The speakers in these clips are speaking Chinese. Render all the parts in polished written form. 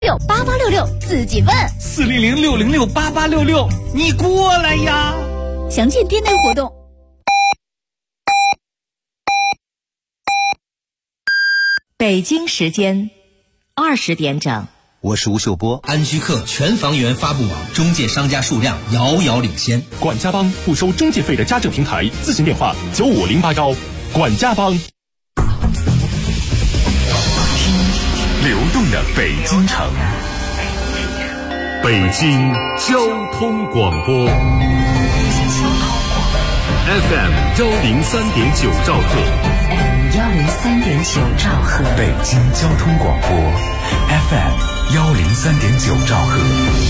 8866自己问 400-606-8866，你过来呀！ 详见店内活动。 北京时间20点整， 我是吴秀波。 安居客全房源发布网中介商家数量遥遥领先。 管家帮不收中介费的家政平台，咨询电话95081。管家帮。 流动的北京城，北京交通广播 FM 103.9兆赫 103.9兆赫， 北京交通广播 FM 103.9兆赫。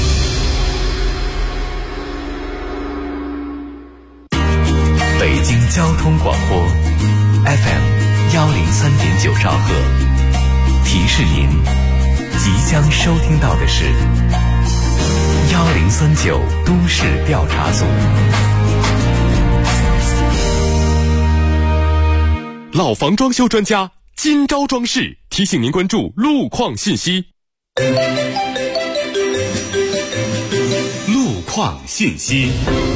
北京交通广播 FM 103.9兆赫。提示您，即将收听到的是1039都市调查组。 老房装修专家今朝装饰提醒您关注路况信息。 路况信息。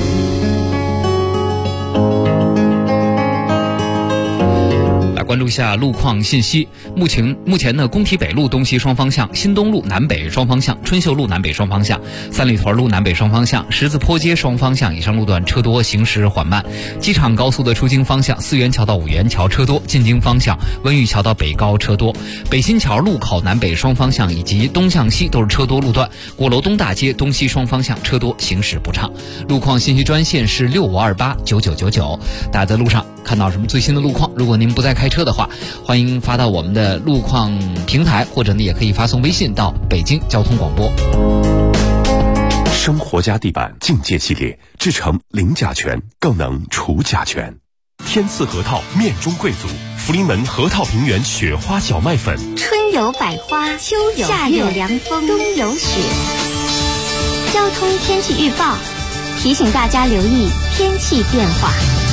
关注一下路况信息。目前呢，工体北路东西双方向、新东路南北双方向、春秀路南北双方向、三里屯路南北双方向、十字坡街双方向以上路段车多，行驶缓慢。机场高速的出京方向，四元桥到五元桥车多；进京方向，温榆桥到北高车多。北新桥路口南北双方向以及东向西都是车多路段。鼓楼东大街东西双方向车多，行驶不畅。路况信息专线是65289999。大家在路上看到什么最新的路况，如果您不再开车的话，欢迎发到我们的路况平台，或者呢也可以发送微信到北京交通广播。 生活家地板净界系列制成零甲醛，更能除甲醛。天赐核桃面中贵族，福临门核桃平原雪花小麦粉。 春有百花，秋有夏有凉风，冬有雪。交通天气预报提醒大家留意天气变化。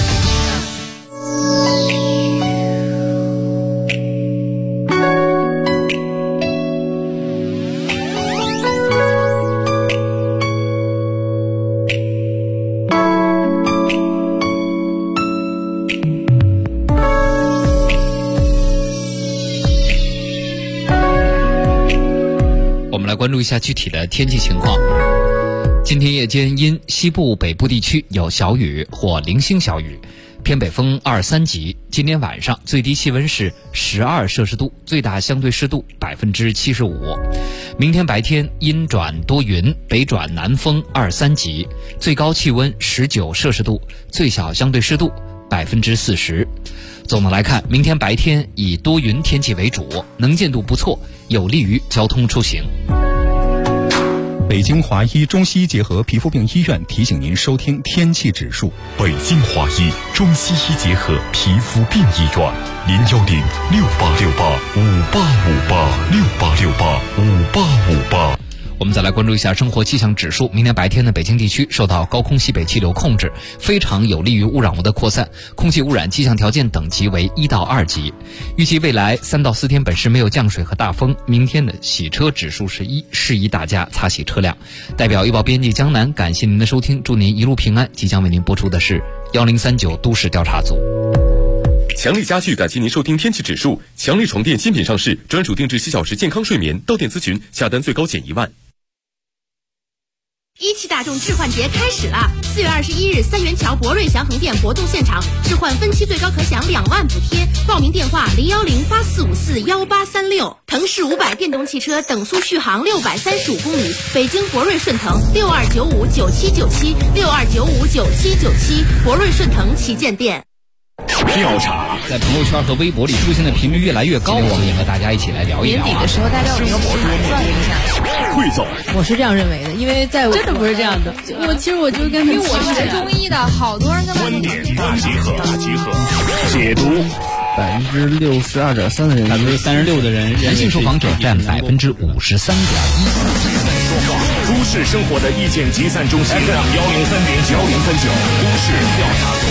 关注一下具体的天气情况。今天夜间因西部北部地区有小雨或零星小雨，偏北风2、3级。今天晚上最低气温是12摄氏度，最大相对湿度75%。明天白天阴转多云，北转南风2、3级，最高气温19摄氏度，最小相对湿度40%。总的来看，明天白天以多云天气为主，能见度不错，有利于交通出行。 北京华医中西医结合皮肤病医院提醒您收听天气指数。 北京华医中西医结合皮肤病医院，010-6868-5858，6858-5858。 我们再来关注一下生活气象指数。明天白天的北京地区受到高空西北气流控制，非常有利于污染物的扩散，空气污染气象条件等级为1到2级。预计未来3到4天本市没有降水和大风，明天的洗车指数是1，适宜大家擦洗车辆。代表预报编辑江南，感谢您的收听，祝您一路平安。即将为您播出的是1039都市调查组。 强力家具感谢您收听天气指数。强力床垫新品上市，专属定制7小时健康睡眠，到店咨询，下单最高减1万。 17大众置换节开始了！4月21日，三元桥博瑞祥恒店活动现场，置换分期最高可享2万补贴。报名电话010-8454-1836。腾势500电动汽车等速续航635公里，北京博瑞顺腾62959797，62959797，博瑞顺腾旗舰店。 调查在朋友圈和微博里出现的频率越来越高，我们也和大家一起来聊一聊。 年底的时候，大家有一个盘算一下。 汇总， 我是这样认为的，因为在我真的不是这样的。其实我就跟他，因为我是学中医的，好多人跟观点大集合，解读。 62.3%的人 ，36%的人，男性受访者占53.1%。 都市生活的意见集散中心，103.9，1039都市调查组。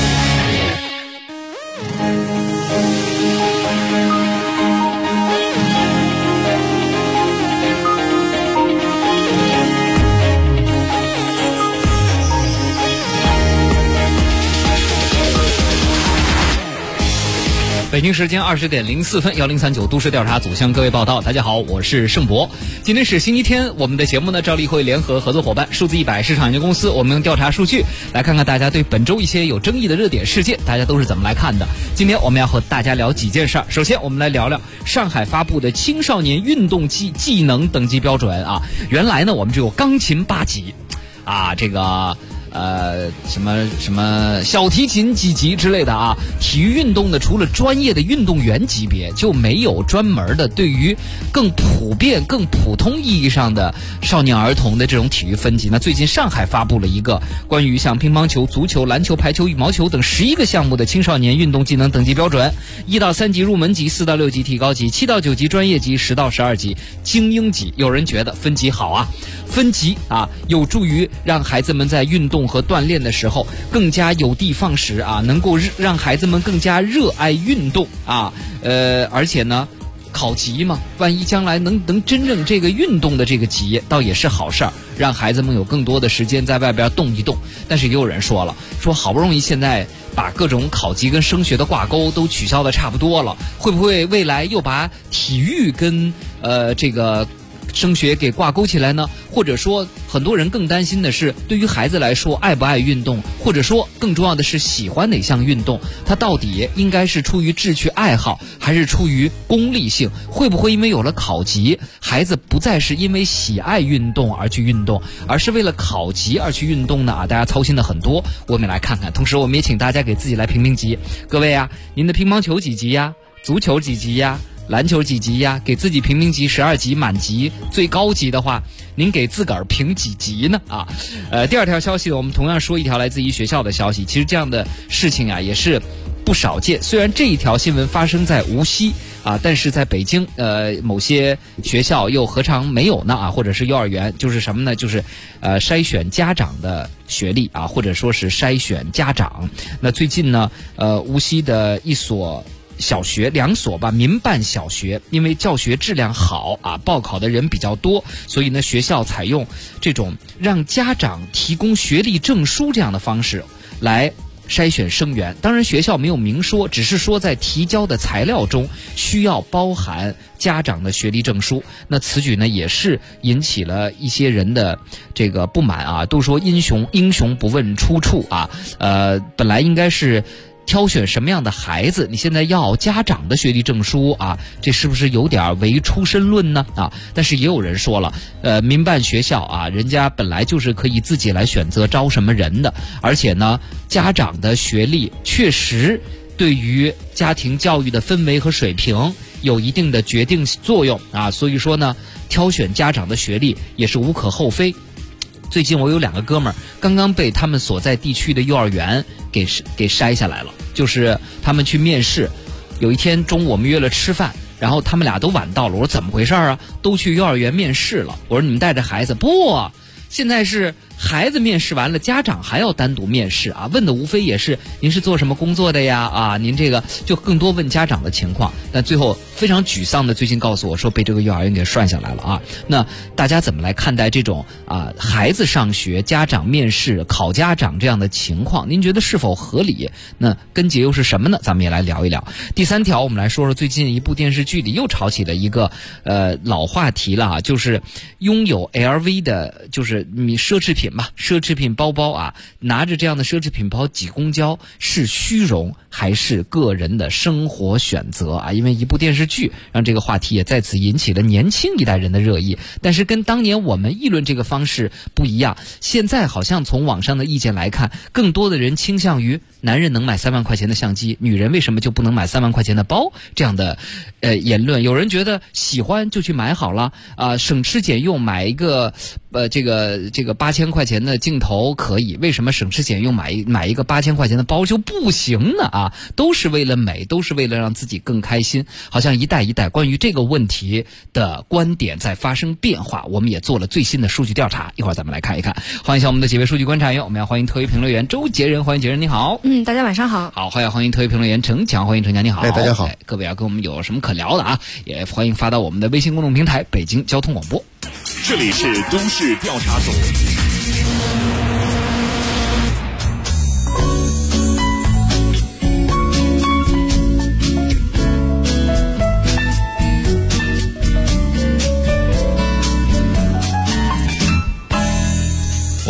北京时间20:04，1039都市调查组向各位报道。大家好，我是盛博。今天是星期天，我们的节目呢照例会联合合作伙伴数字100市场研究公司，我们用调查数据来看看大家对本周一些有争议的热点事件，大家都是怎么来看的。今天我们要和大家聊几件事儿。首先，我们来聊聊上海发布的青少年运动技能等级标准啊。原来呢，我们只有钢琴8级啊，这个。什么小提琴几级之类的啊，体育运动的除了专业的运动员级别，就没有专门的对于更普遍、更普通意义上的少年儿童的这种体育分级。那最近上海发布了一个关于像乒乓球、足球、篮球、排球、羽毛球等11个项目的青少年运动技能等级标准，1到3级入门级，4到6级提高级，7到9级专业级，10到12级精英级。有人觉得分级好啊，分级啊有助于让孩子们在运动和锻炼的时候更加有的放矢啊，能够让孩子们更加热爱运动啊，而且呢，考级嘛，万一将来能真正这个运动的这个级，倒也是好事儿，让孩子们有更多的时间在外边动一动。但是也有人说了，说好不容易现在把各种考级跟升学的挂钩都取消的差不多了，会不会未来又把体育跟这个升学给挂钩起来呢？或者说很多人更担心的是，对于孩子来说，爱不爱运动，或者说更重要的是喜欢哪项运动，他到底应该是出于志趣爱好，还是出于功利性？会不会因为有了考级，孩子不再是因为喜爱运动而去运动，而是为了考级而去运动呢？啊，大家操心的很多，我们来看看。同时我们也请大家给自己来评评级。各位啊，您的乒乓球几级呀？足球几级呀？篮球几级呀？给自己评评级，12级满级，最高级的话，您给自个儿评几级呢？啊，第二条消息，我们同样说一条来自于学校的消息。其实这样的事情啊，也是不少见。虽然这一条新闻发生在无锡啊，但是在北京，某些学校又何尝没有呢？啊，或者是幼儿园，就是什么呢？就是筛选家长的学历啊，或者说是筛选家长。那最近呢，无锡的一所小学2所吧，民办小学，因为教学质量好啊，报考的人比较多，所以呢，学校采用这种让家长提供学历证书这样的方式来筛选生源。当然学校没有明说，只是说在提交的材料中需要包含家长的学历证书。那此举呢，也是引起了一些人的这个不满啊，都说英雄不问出处啊，本来应该是挑选什么样的孩子，你现在要家长的学历证书啊，这是不是有点唯出身论呢？啊，但是也有人说了，民办学校啊，人家本来就是可以自己来选择招什么人的，而且呢，家长的学历确实对于家庭教育的氛围和水平有一定的决定作用啊，所以说呢，挑选家长的学历也是无可厚非。最近我有2个哥们儿刚刚被他们所在地区的幼儿园给筛下来了，就是他们去面试，有一天中午我们约了吃饭，然后他们俩都晚到了，我说怎么回事啊？都去幼儿园面试了，我说你们带着孩子？不，现在是孩子面试完了，家长还要单独面试啊，问的无非也是您是做什么工作的呀？啊，您这个就更多问家长的情况。但最后非常沮丧的最近告诉我说被这个幼儿园给涮下来了啊。那大家怎么来看待这种啊孩子上学家长面试考家长这样的情况？您觉得是否合理？那根结又是什么呢？咱们也来聊一聊。第3条，我们来说说最近一部电视剧里又炒起了一个老话题了啊，就是拥有 LV 的，就是奢侈品嘛，奢侈品包包啊，拿着这样的奢侈品包挤公交是虚荣还是个人的生活选择啊？因为一部电视剧让这个话题也再次引起了年轻一代人的热议，但是跟当年我们议论这个方式不一样，现在好像从网上的意见来看，更多的人倾向于男人能买3万块钱的相机，女人为什么就不能买3万块钱的包这样的言论。有人觉得喜欢就去买好了啊，省吃俭用买一个这个8000块钱的镜头可以，为什么省吃俭用买一个8000块钱的包就不行呢？啊，都是为了美，都是为了让自己更开心。好像一代一代关于这个问题的观点在发生变化，我们也做了最新的数据调查，一会儿咱们来看一看。欢迎一下我们的几位数据观察员，我们要欢迎特约评论员周杰仁，欢迎杰仁，你好。 大家晚上好。 好，欢迎特约评论员程强，欢迎程强，你好。 大家好。 各位要跟我们有什么可聊的啊？也欢迎发到我们的微信公众平台北京交通广播。 这里是都市调查组。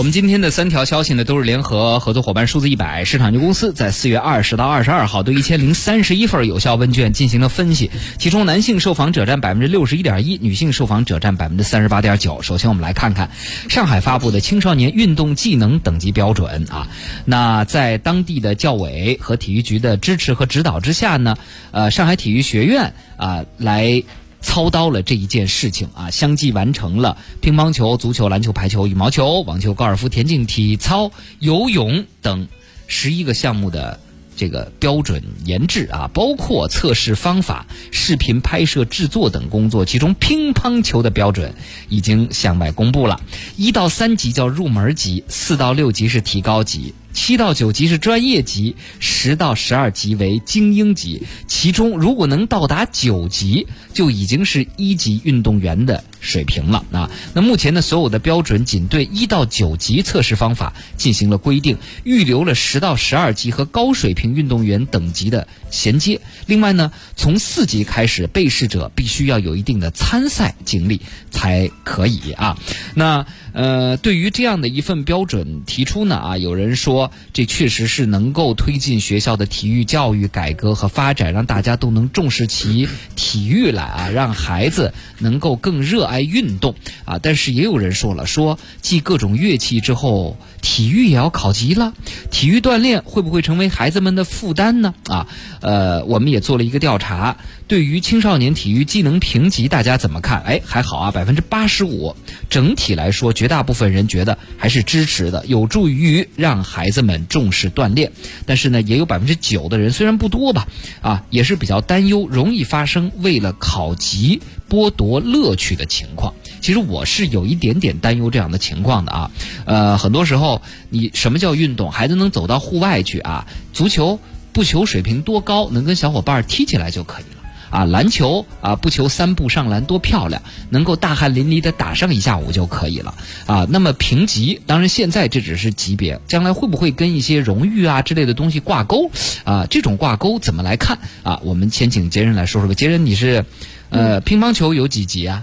我们今天的3条消息呢，都是联合合作伙伴数字100市场研究公司在4月20到22号对1031份有效问卷进行了分析，其中男性受访者占 61.1%， 女性受访者占 38.9%。首先我们来看看上海发布的青少年运动技能等级标准啊。那在当地的教委和体育局的支持和指导之下呢，上海体育学院来操刀了这一件事情啊，相继完成了乒乓球、足球、篮球、排球、羽毛球、网球、高尔夫、田径、体操、游泳等11个项目的这个标准研制啊，包括测试方法、视频拍摄制作等工作。其中乒乓球的标准已经向外公布了，1到3级叫入门级，4到6级是提高级，7到9级是专业级，10到12级为精英级。其中如果能到达9级，就已经是1级运动员的水平了啊。那目前呢，所有的标准仅对1到9级测试方法进行了规定，预留了10到12级和高水平运动员等级的衔接。另外呢，从4级开始，被试者必须要有一定的参赛经历才可以啊。那对于这样的一份标准提出呢有人说这确实是能够推进学校的体育教育改革和发展，让大家都能重视起体育来让孩子能够更热爱运动但是也有人说了，说继各种乐器之后，体育也要考级了，体育锻炼会不会成为孩子们的负担呢？我们也做了一个调查，对于青少年体育技能评级大家怎么看？还好85%，整体来说绝大部分人觉得还是支持的，有助于让孩子们重视锻炼。但是呢，也有9%的人，虽然不多吧也是比较担忧，容易发生为了考级剥夺乐趣的情况。其实我是有一点点担忧这样的情况的很多时候你什么叫运动？孩子能走到户外去足球不求水平多高，能跟小伙伴踢起来就可以了篮球不求3步上篮多漂亮，能够大汗淋漓的打上一下午就可以了那么评级，当然现在这只是级别，将来会不会跟一些荣誉之类的东西挂钩这种挂钩怎么来看我们先请杰人来说说吧。杰人，你是乒乓球有几级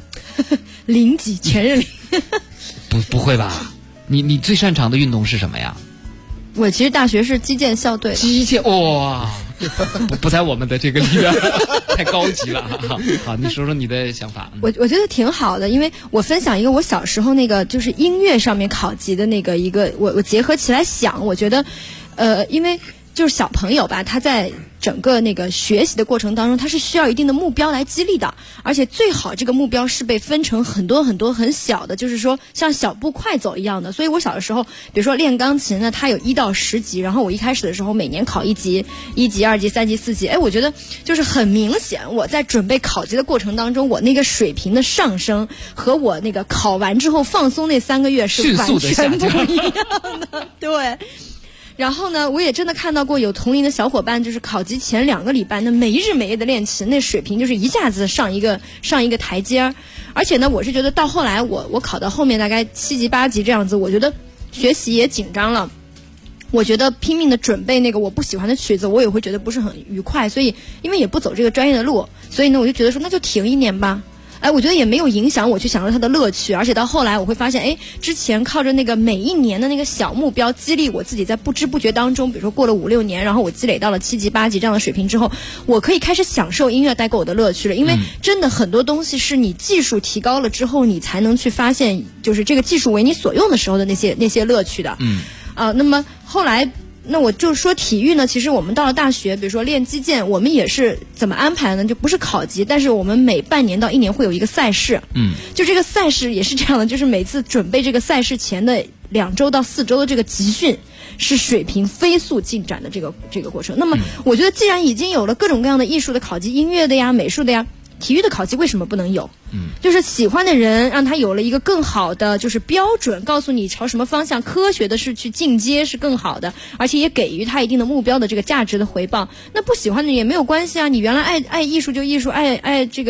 0级，全是0。 不会吧？你最擅长的运动是什么呀？ 我其实大学是击剑校队。 击剑哇，不在我们的这个里边，太高级了。好，你说说你的想法。 我觉得挺好的，因为我分享一个我小时候那个就是音乐上面考级的那个一个，我结合起来想，我觉得因为就是小朋友吧，他在整个那个学习的过程当中，他是需要一定的目标来激励的，而且最好这个目标是被分成很多很多很小的，就是说像小步快走一样的。所以我小的时候，比如说练钢琴呢，它有1到10级，然后我一开始的时候每年考1级、1级、2级、3级、4级，我觉得就是很明显，我在准备考级的过程当中，我那个水平的上升和我那个考完之后放松那3个月是完全不一样的，对。然后呢，我也真的看到过有同龄的小伙伴，就是考级前2个礼拜呢，没日没夜的练琴，那水平就是一下子上一个台阶。而且呢，我是觉得到后来我考到后面大概7级8级这样子，我觉得学习也紧张了，我觉得拼命的准备那个我不喜欢的曲子，我也会觉得不是很愉快，所以因为也不走这个专业的路，所以呢，我就觉得说那就停1年吧。我觉得也没有影响我去享受它的乐趣，而且到后来我会发现，之前靠着那个每一年的那个小目标激励我自己，在不知不觉当中，比如说过了5、6年，然后我积累到了7级8级这样的水平之后，我可以开始享受音乐带给我的乐趣了。因为真的很多东西是你技术提高了之后，你才能去发现，就是这个技术为你所用的时候的那些乐趣的。那么后来。那我就说体育呢，其实我们到了大学，比如说练击剑，我们也是怎么安排呢？就不是考级，但是我们每半年到1年会有一个赛事。就这个赛事也是这样的，就是每次准备这个赛事前的2周到4周的这个集训，是水平飞速进展的这个过程。那么我觉得既然已经有了各种各样的艺术的考级，音乐的呀、美术的呀，体育的考级为什么不能有？就是喜欢的人让他有了一个更好的就是标准，告诉你朝什么方向，科学的是去进阶是更好的，而且也给予他一定的目标的这个价值的回报。那不喜欢的人也没有关系啊，你原来爱艺术就艺术，爱这个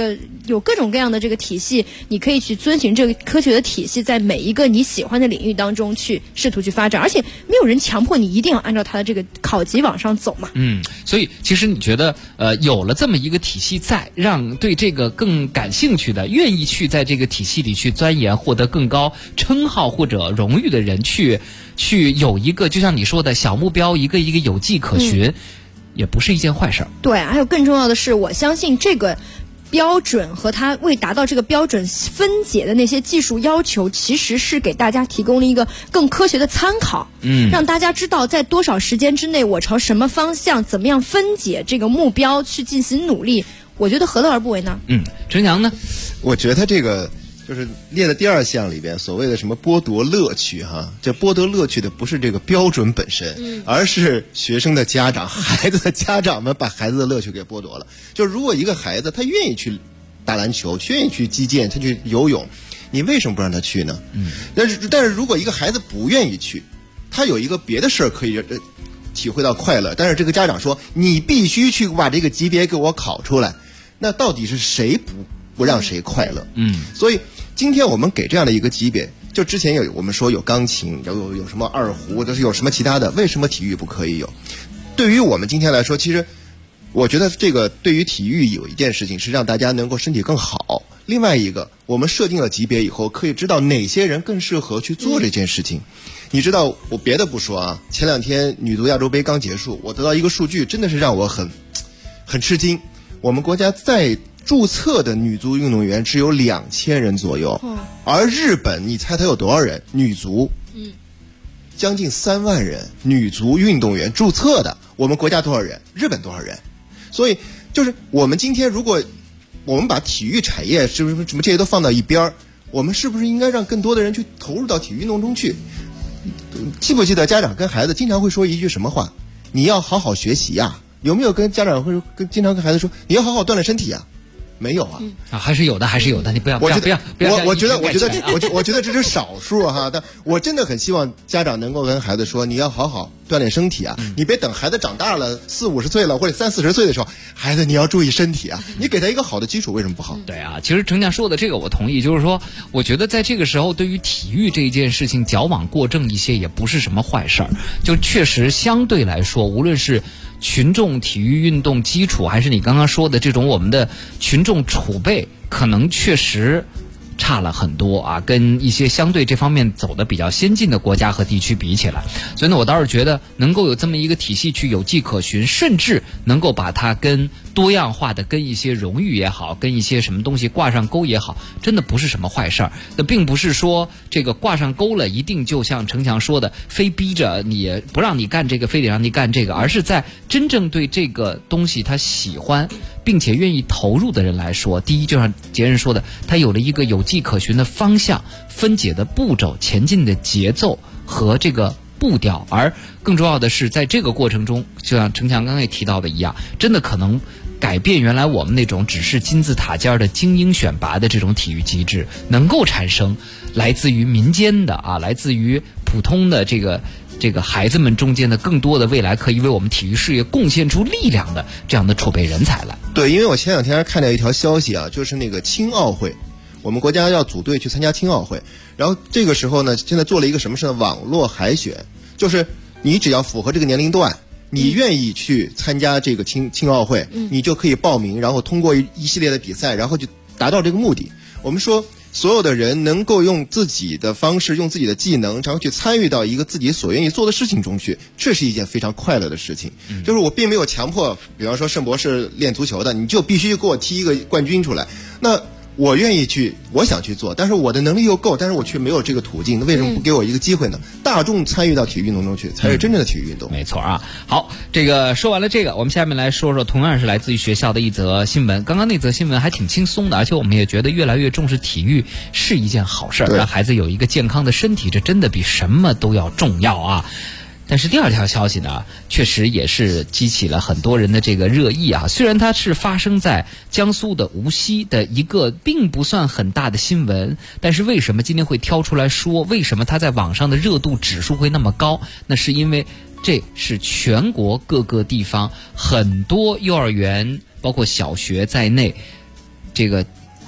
有各种各样的这个体系，你可以去遵循这个科学的体系，在每一个你喜欢的领域当中去试图去发展，而且没有人强迫你一定要按照他的这个考级往上走嘛。 所以其实你觉得有了这么一个体系在，让对这个更感兴趣的、愿意去在这个体系里去钻研、获得更高称号或者荣誉的人去有一个就像你说的小目标，一个一个有迹可循，也不是一件坏事。 对，还有更重要的是，我相信这个标准和它为达到这个标准分解的那些技术要求，其实是给大家提供了一个更科学的参考，让大家知道在多少时间之内我朝什么方向怎么样分解这个目标去进行努力，我觉得何乐而不为呢？ 陈翔呢？ 我觉得这个就是列的第2项里边所谓的什么剥夺乐趣哈，这剥夺乐趣的不是这个标准本身，而是学生的家长、孩子的家长们把孩子的乐趣给剥夺了。就如果一个孩子他愿意去打篮球，愿意去击剑，他去游泳，你为什么不让他去呢？但是如果一个孩子不愿意去，他有一个别的事儿可以体会到快乐，但是这个家长说你必须去把这个级别给我考出来，那到底是谁不让谁快乐？所以今天我们给这样的一个级别，就之前我们说有钢琴，有什么二胡，都是有什么其他的，为什么体育不可以有？对于我们今天来说，其实我觉得这个对于体育有一件事情是让大家能够身体更好，另外一个我们设定了级别以后，可以知道哪些人更适合去做这件事情。你知道，我别的不说啊，前2天女足亚洲杯刚结束，我得到一个数据，真的是让我很吃惊。我们国家在注册的女足运动员只有2000人左右，而日本你猜它有多少人？女足将近3万人女足运动员注册的，我们国家多少人？日本多少人？所以就是我们今天如果我们把体育产业什么这些都放到一边，我们是不是应该让更多的人去投入到体育运动中去？记不记得家长跟孩子经常会说一句什么话？你要好好学习呀。有没有跟家长会经常跟孩子说你要好好锻炼身体呀？没有啊， 还是有的，你不要， 我觉得这是少数哈，但我真的很希望家长能够跟孩子说，你要好好锻炼身体啊，你别等孩子长大了40-50岁了或者30-40岁的时候，孩子你要注意身体啊，你给他一个好的基础，为什么不好？ 对啊，其实程强说的这个我同意，就是说，我觉得在这个时候，对于体育这一件事情矫枉过正一些，也不是什么坏事儿，就确实相对来说，无论是群众体育运动基础，还是你刚刚说的这种我们的群众储备，可能确实差了很多啊，跟一些相对这方面走的比较先进的国家和地区比起来。所以呢，我倒是觉得能够有这么一个体系去有迹可循，甚至能够把它跟多样化的跟一些荣誉也好，跟一些什么东西挂上钩也好，真的不是什么坏事儿。那并不是说这个挂上钩了一定就像程强说的非逼着你不让你干这个非得让你干这个，而是在真正对这个东西他喜欢并且愿意投入的人来说，第一就像杰人说的，他有了一个有迹可循的方向、分解的步骤、前进的节奏和这个步调，而更重要的是在这个过程中，就像程强刚才也提到的一样，真的可能改变原来我们那种只是金字塔尖的精英选拔的这种体育机制，能够产生来自于民间的来自于普通的这个孩子们中间的更多的未来可以为我们体育事业贡献出力量的这样的储备人才来。 对，因为我前2天看到一条消息啊，就是那个青奥会，我们国家要组队去参加青奥会，然后这个时候呢，现在做了一个什么事呢？网络海选，就是你只要符合这个年龄段，你愿意去参加这个青奥会，你就可以报名，然后通过一系列的比赛，然后就达到这个目的。我们说所有的人能够用自己的方式，用自己的技能，然后去参与到一个自己所愿意做的事情中去，这是一件非常快乐的事情。就是我并没有强迫，比方说盛博是练足球的，你就必须给我踢一个冠军出来，那我愿意去，我想去做，但是我的能力又够，但是我却没有这个途径，那为什么不给我一个机会呢？大众参与到体育运动中去，才是真正的体育运动。 没错啊。好，这个说完了这个，我们下面来说说同样是来自于学校的一则新闻。刚刚那则新闻还挺轻松的，而且我们也觉得越来越重视体育是一件好事，让孩子有一个健康的身体，这真的比什么都要重要啊。但是第2条消息呢，确实也是激起了很多人的这个热议啊。虽然它是发生在江苏的无锡的一个并不算很大的新闻，但是为什么今天会挑出来说，为什么它在网上的热度指数会那么高？那是因为这是全国各个地方很多幼儿园包括小学在内，这个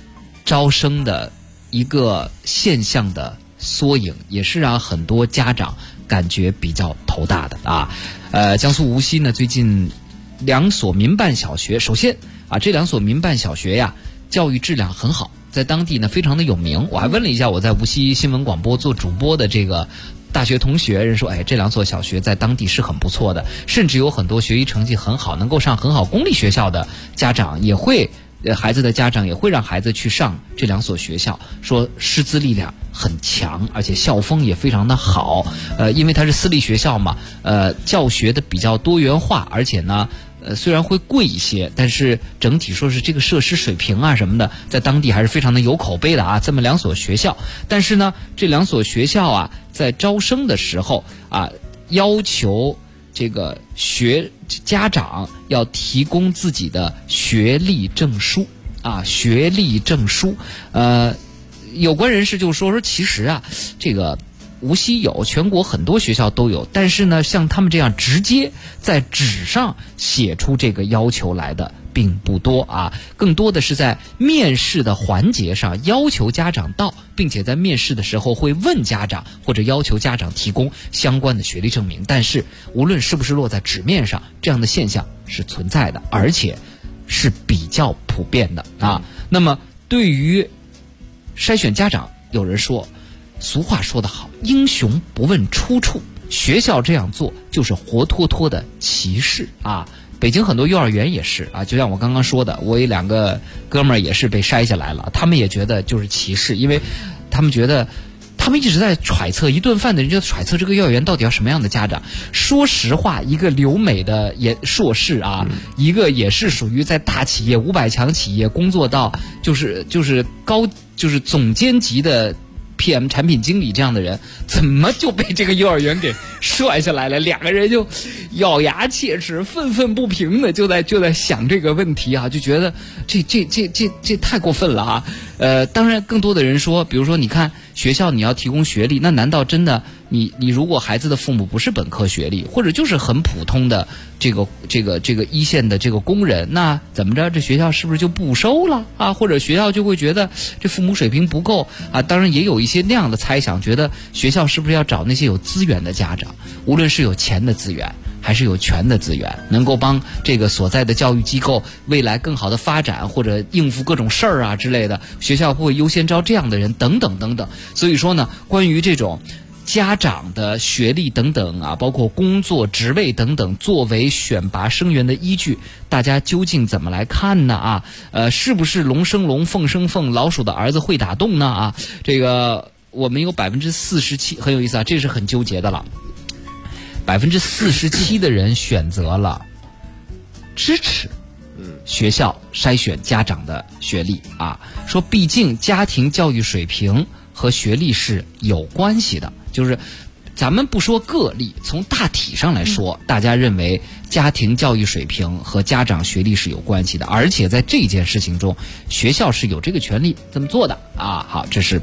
招生的一个现象的缩影，也是让很多家长感觉比较头大的啊。江苏无锡呢，最近2所民办小学，首先啊，这2所民办小学呀，教育质量很好，在当地呢非常的有名。我还问了一下我在无锡新闻广播做主播的这个大学同学，人说，哎，这2所小学在当地是很不错的，甚至有很多学习成绩很好，能够上很好公立学校的家长也会。孩子的家长也会让孩子去上这2所学校，说师资力量很强，而且校风也非常的好。因为它是私立学校嘛，教学的比较多元化，而且呢，虽然会贵一些，但是整体说是这个设施水平啊什么的，在当地还是非常的有口碑的啊。这么2所学校，但是呢，这2所学校啊，在招生的时候啊，要求这个家长要提供自己的学历证书啊，学历证书。有关人士就说其实啊，这个无锡有，全国很多学校都有，但是呢，像他们这样直接在纸上写出这个要求来的并不多啊，更多的是在面试的环节上要求家长到，并且在面试的时候会问家长或者要求家长提供相关的学历证明。但是无论是不是落在纸面上，这样的现象是存在的，而且是比较普遍的啊。那么对于筛选家长，有人说，俗话说得好，英雄不问出处，学校这样做就是活脱脱的歧视啊。北京很多幼儿园也是啊，就像我刚刚说的，我有2个哥们儿也是被筛下来了，他们也觉得就是歧视，因为他们觉得他们一直在揣测，一顿饭的人就揣测这个幼儿园到底要什么样的家长。说实话，一个留美的硕士啊，一个也是属于在大企业500强企业工作到就是总监级的PM 产品经理这样的人，怎么就被这个幼儿园给甩下来了？2个人就咬牙切齿、愤愤不平的就在想这个问题啊，就觉得这太过分了啊！当然，更多的人说，比如说，你看学校你要提供学历，那难道真的你如果孩子的父母不是本科学历，或者就是很普通的这个一线的这个工人，那怎么着？这学校是不是就不收了啊？或者学校就会觉得这父母水平不够啊？当然也有一些那样的猜想，觉得学校是不是要找那些有资源的家长，无论是有钱的资源还是有权的资源，能够帮这个所在的教育机构未来更好的发展，或者应付各种事儿啊之类的，学校会优先招这样的人等等等等。所以说呢，关于这种家长的学历等等啊，包括工作职位等等，作为选拔生源的依据，大家究竟怎么来看呢？啊，是不是龙生龙，凤生凤，老鼠的儿子会打洞呢？啊，这个我们有47%，很有意思啊，这是很纠结的了。47%的人选择了支持学校筛选家长的学历啊，说毕竟家庭教育水平和学历是有关系的，就是咱们不说个例，从大体上来说，大家认为家庭教育水平和家长学历是有关系的，而且在这件事情中，学校是有这个权利这么做的啊。好，这是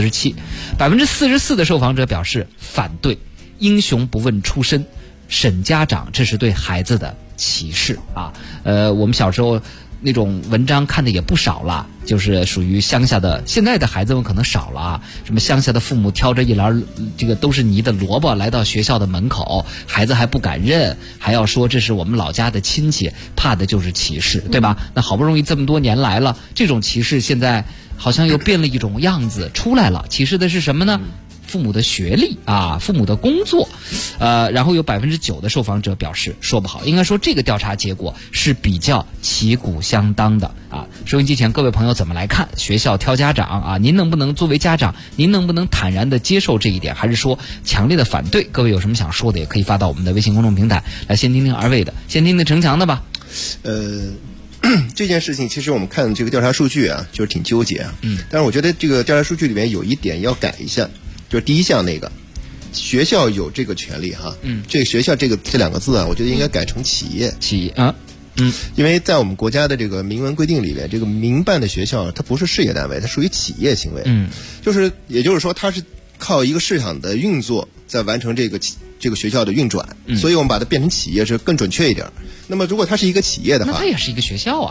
47%，44%的受访者表示反对。英雄不问出身，审家长，这是对孩子的歧视啊。我们小时候那种文章看的也不少了，就是属于乡下的，现在的孩子们可能少了啊。什么乡下的父母挑着一篮这个都是泥的萝卜来到学校的门口，孩子还不敢认，还要说这是我们老家的亲戚，怕的就是歧视，对吧？那好不容易这么多年来了，这种歧视现在好像又变了一种样子出来了。歧视的是什么呢？父母的学历啊，父母的工作，然后有9%的受访者表示说不好。应该说这个调查结果是比较旗鼓相当的啊。收音机前各位朋友怎么来看学校挑家长啊？您能不能作为家长，您能不能坦然的接受这一点，还是说强烈的反对？各位有什么想说的，也可以发到我们的微信公众平台来。先听听二位的，先听听程强的吧。 这件事情其实我们看这个调查数据啊，就是挺纠结啊。但是我觉得这个调查数据里面有一点要改一下。就是第一项那个，学校有这个权利哈，这个学校这2个字啊，我觉得应该改成企业啊， 因为在我们国家的这个明文规定里面，这个民办的学校它不是事业单位，它属于企业行为，也就是说它是靠一个市场的运作在完成这个学校的运转，所以我们把它变成企业是更准确一点。那么如果它是一个企业的话， 那它也是一个学校啊。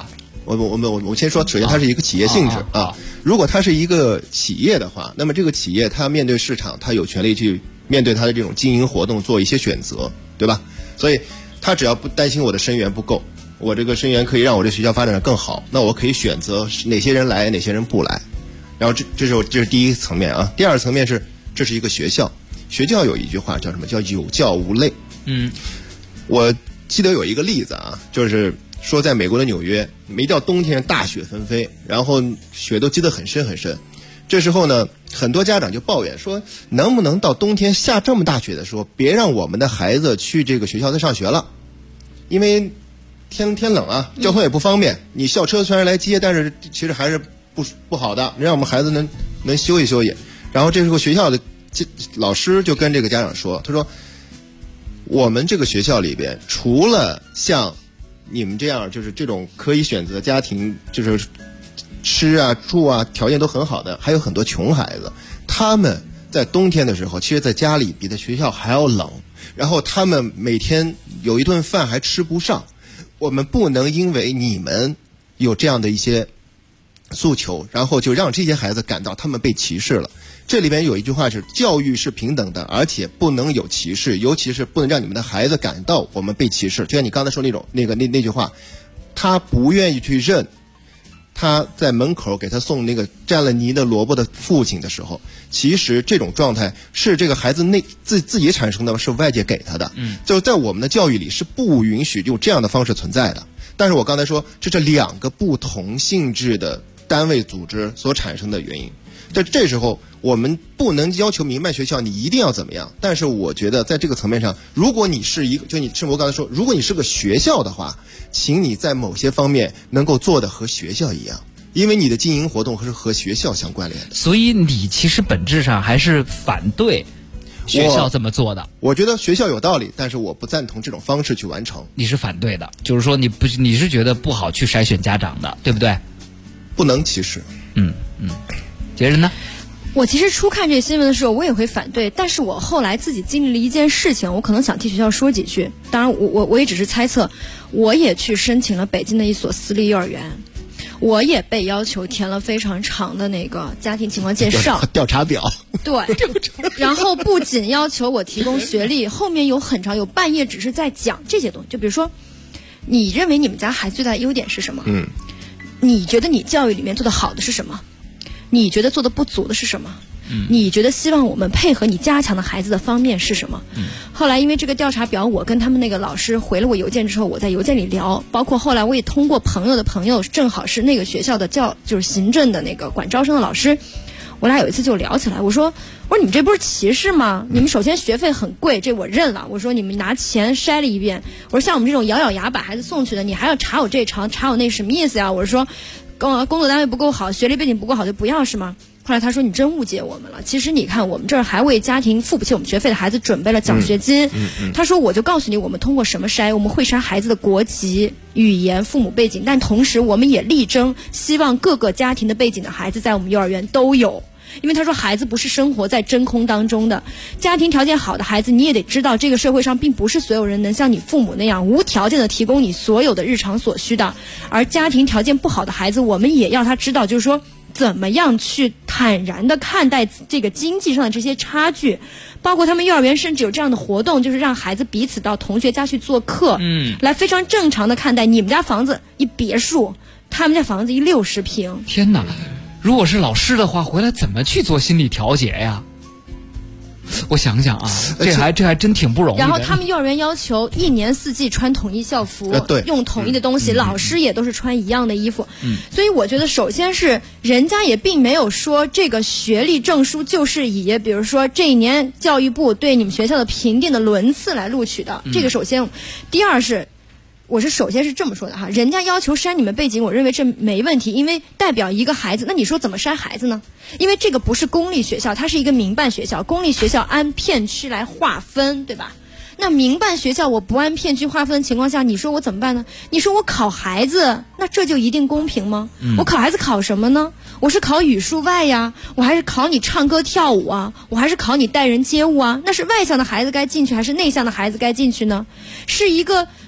我先说，首先它是一个企业性质啊。如果它是一个企业的话，那么这个企业它面对市场，它有权利去面对它的这种经营活动做一些选择，对吧？所以它只要不担心我的生源不够，我这个生源可以让我这学校发展得更好，那我可以选择哪些人来，哪些人不来。然后这是第一层面啊。第二层面是这是一个学校，学校有一句话叫什么？叫有教无类。我记得有一个例子啊，就是说在美国的纽约，一到冬天大雪纷飞，然后雪都积得很深很深。这时候呢，很多家长就抱怨说，能不能到冬天下这么大雪的时候，别让我们的孩子去这个学校再上学了，因为天冷啊，交通也不方便。你校车虽然来接，但是其实还是不好的，让我们孩子能休息休息。然后这时候学校的老师就跟这个家长说，他说，我们这个学校里边除了像你们这样就是这种可以选择家庭，就是吃啊住啊条件都很好的，还有很多穷孩子，他们在冬天的时候其实在家里比在学校还要冷，然后他们每天有一顿饭还吃不上。我们不能因为你们有这样的一些诉求，然后就让这些孩子感到他们被歧视了。这里边有一句话是，教育是平等的，而且不能有歧视，尤其是不能让你们的孩子感到我们被歧视。就像你刚才说那句话，他不愿意去认他在门口给他送那个沾了泥的萝卜的父亲的时候，其实这种状态是这个孩子自己产生的，是外界给他的。就在我们的教育里是不允许用这样的方式存在的。但是我刚才说，这是两个不同性质的单位组织所产生的原因。这时候我们不能要求民办学校你一定要怎么样，但是我觉得在这个层面上，如果你是一个，就我刚才说，如果你是个学校的话，请你在某些方面能够做的和学校一样，因为你的经营活动是和学校相关联的。 所以你其实本质上还是反对学校这么做的。 我觉得学校有道理，但是我不赞同这种方式去完成。 你是反对的，就是说你是觉得不好去筛选家长的，对不对？ 不能歧视。 杰人呢？ 我其实初看这个新闻的时候，我也会反对，但是我后来自己经历了一件事情，我可能想替学校说几句。当然我也只是猜测，我也去申请了北京的一所私立幼儿园，我也被要求填了非常长的那个家庭情况介绍调查表。 对，然后不仅要求我提供学历，后面有很长有半页只是在讲这些东西，就比如说，你认为你们家孩子最大的优点是什么？你觉得你教育里面做的好的是什么？你觉得做的不足的是什么？你觉得希望我们配合你加强的孩子的方面是什么？后来因为这个调查表，我跟他们那个老师回了我邮件之后，我在邮件里聊，包括后来我也通过朋友的朋友，正好是那个学校的就是行政的那个管招生的老师，我俩有一次就聊起来，我说你们这不是歧视吗？你们首先学费很贵，这我认了。我说你们拿钱筛了一遍，我说像我们这种咬咬牙把孩子送去的，你还要查我这查我那，什么意思呀？我说工作单位不够好，学历背景不够好就不要是吗？后来他说你真误解我们了，其实你看我们这儿还为家庭付不起我们学费的孩子准备了奖学金。他说我就告诉你我们通过什么筛，我们会筛孩子的国籍、语言、父母背景，但同时我们也力争希望各个家庭的背景的孩子在我们幼儿园都有。因为他说孩子不是生活在真空当中的，家庭条件好的孩子，你也得知道这个社会上并不是所有人能像你父母那样无条件的提供你所有的日常所需的，而家庭条件不好的孩子，我们也要他知道，就是说怎么样去坦然的看待这个经济上的这些差距，包括他们幼儿园甚至有这样的活动，就是让孩子彼此到同学家去做客，来非常正常的看待你们家房子一别墅，他们家房子一60平。 天哪！如果是老师的话，回来怎么去做心理调节呀？我想想啊，这还真挺不容易的。 然后他们幼儿园要求1年4季穿统一校服，用统一的东西，老师也都是穿一样的衣服。所以我觉得，首先是人家也并没有说这个学历证书就是以比如说这一年教育部对你们学校的评定的轮次来录取的，这个首先。第二是。我是首先是这么说的哈，人家要求筛你们背景，我认为这没问题，因为代表一个孩子，那你说怎么筛孩子呢？因为这个不是公立学校，它是一个民办学校，公立学校按片区来划分，对吧？那民办学校我不按片区划分的情况下，你说我怎么办呢？你说我考孩子，那这就一定公平吗？我考孩子考什么呢？我是考语数外呀，我还是考你唱歌跳舞啊，我还是考你待人接物啊？那是外向的孩子该进去，还是内向的孩子该进去呢？是一个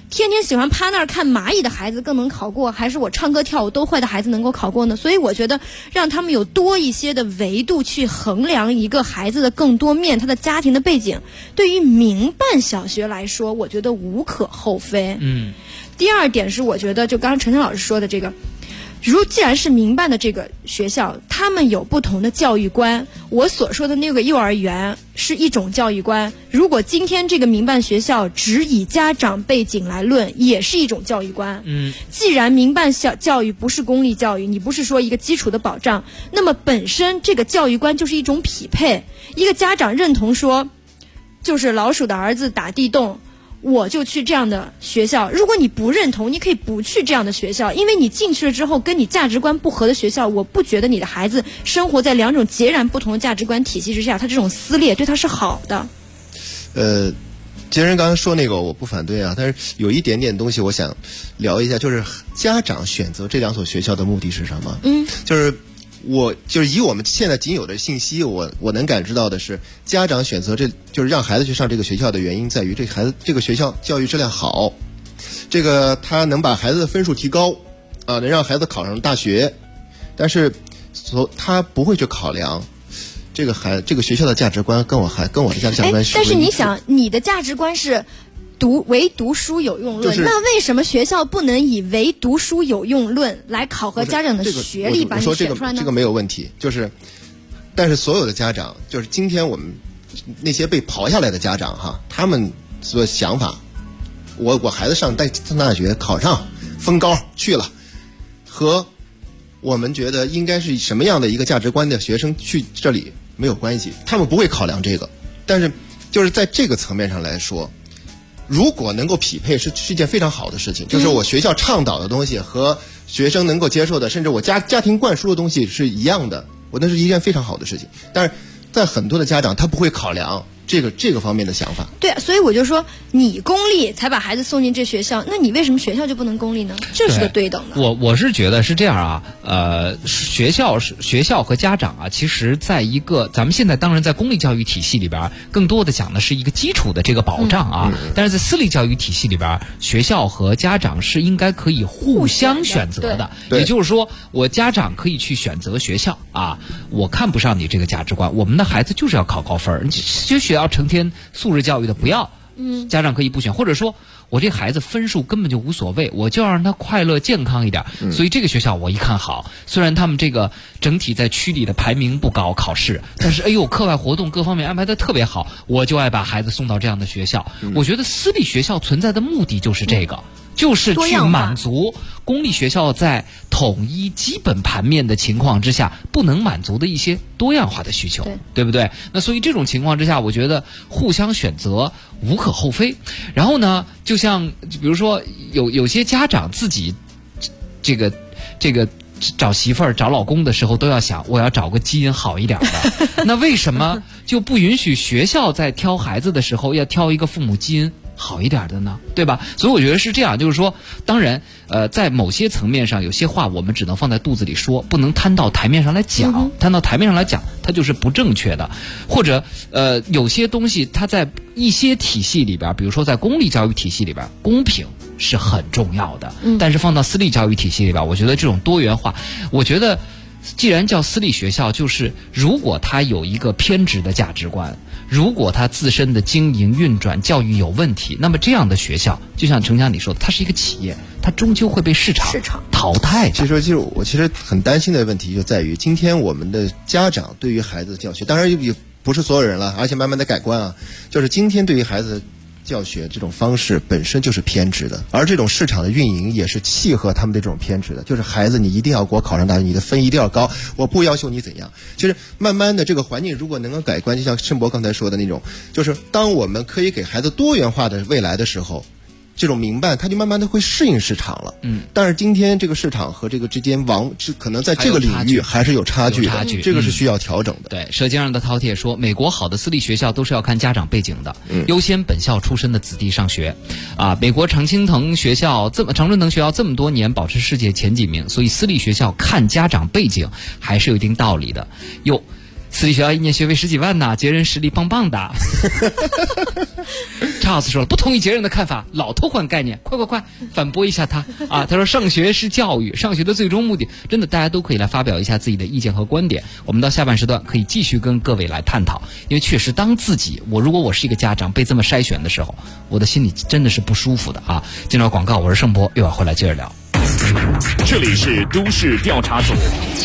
天天喜欢趴那儿看蚂蚁的孩子更能考过，还是我唱歌跳舞都会的孩子能够考过呢？所以我觉得让他们有多一些的维度去衡量一个孩子的更多面，他的家庭的背景，对于民办小学来说，我觉得无可厚非。第二点是，我觉得就刚刚陈强老师说的这个，既然是民办的这个学校，他们有不同的教育观。我所说的那个幼儿园是一种教育观，如果今天这个民办学校只以家长背景来论，也是一种教育观。既然民办教育不是公立教育，你不是说一个基础的保障，那么本身这个教育观就是一种匹配。一个家长认同说，就是老鼠的儿子打地洞，我就去这样的学校。如果你不认同，你可以不去这样的学校，因为你进去了之后跟你价值观不合的学校，我不觉得你的孩子生活在两种截然不同的价值观体系之下，他这种撕裂对他是好的。 杰人刚才说那个我不反对啊，但是有一点点东西我想聊一下，就是家长选择这两所学校的目的是什么？就是以我们现在仅有的信息，我能感知到的是，家长选择就是让孩子去上这个学校的原因在于这个学校教育质量好，这个他能把孩子的分数提高啊，能让孩子考上大学，但是他不会去考量这个学校的价值观跟我的价值观是。 但是你想，你的价值观是唯读书有用论，那为什么学校不能以唯读书有用论来考核家长的学历，把你选出来呢？ 这个没有问题，但是所有的家长，就是今天我们那些被刨下来的家长哈，他们所想法，我孩子上大学考上分高去了，和我们觉得应该是什么样的一个价值观的学生去这里没有关系，他们不会考量这个。但是就是在这个层面上来说，如果能够匹配是一件非常好的事情，就是我学校倡导的东西和学生能够接受的，甚至我家庭灌输的东西是一样的，那是一件非常好的事情。但是在很多的家长他不会考量这个方面的想法。 对，所以我就说你公立才把孩子送进这学校，那你为什么学校就不能公立呢？这是个对等的。 我是觉得是这样啊，学校和家长啊，其实在一个咱们现在当然在公立教育体系里边，更多的讲的是一个基础的这个保障啊，但是在私立教育体系里边，学校和家长是应该可以互相选择的。也就是说，我家长可以去选择学校啊，我看不上你这个价值观，我们的孩子就是要考高分，就学校成天素质教育的不要，家长可以不选，或者说我这孩子分数根本就无所谓，我就要让他快乐健康一点，所以这个学校我一看好，虽然他们这个整体在区里的排名不高，考试，但是课外活动各方面安排的特别好，我就爱把孩子送到这样的学校。我觉得私立学校存在的目的就是这个，就是去满足公立学校在统一基本盘面的情况之下不能满足的一些多样化的需求，对不对？那所以这种情况之下，我觉得互相选择无可厚非。然后呢，就像比如说有些家长自己这个找媳妇儿找老公的时候都要想，我要找个基因好一点的。那为什么就不允许学校在挑孩子的时候要挑一个父母基因好一点的呢？对吧？所以我觉得是这样，就是说，当然，在某些层面上，有些话我们只能放在肚子里说，不能摊到台面上来讲。摊到台面上来讲，它就是不正确的。或者，有些东西它在一些体系里边，比如说在公立教育体系里边，公平是很重要的。但是放到私立教育体系里边，我觉得这种多元化，我觉得既然叫私立学校，就是如果它有一个偏执的价值观，如果它自身的经营运转教育有问题，那么这样的学校就像程强你说的，它是一个企业，它终究会被市场淘汰的。 我其实很担心的问题就在于，今天我们的家长对于孩子的教学，当然也不是所有人了，而且慢慢的改观啊，就是今天对于孩子教学这种方式本身就是偏执的，而这种市场的运营也是契合他们的这种偏执的，就是孩子你一定要给我考上大学，你的分一定要高，我不要求你怎样。其实慢慢的这个环境如果能够改观，就像申博刚才说的那种，就是当我们可以给孩子多元化的未来的时候，这种民办它就慢慢的会适应市场了。但是今天这个市场和这个之间可能在这个领域还是有差距的，这个是需要调整的。 对，舌尖上的饕餮说，美国好的私立学校都是要看家长背景的，优先本校出身的子弟上学。美国常春藤学校这么多年保持世界前几名，所以私立学校看家长背景还是有一定道理的。私立学校1年学费10几万呢，杰人实力棒棒的。 Charles 说了，不同意杰人的看法，老偷换概念，快反驳一下他啊！他说上学是教育，上学的最终目的，真的大家都可以来发表一下自己的意见和观点。我们到下半时段可以继续跟各位来探讨，因为确实当自己如果我是一个家长被这么筛选的时候，我的心里真的是不舒服的啊！进到广告，我是盛博，一会儿回来接着聊。 这里是都市调查组。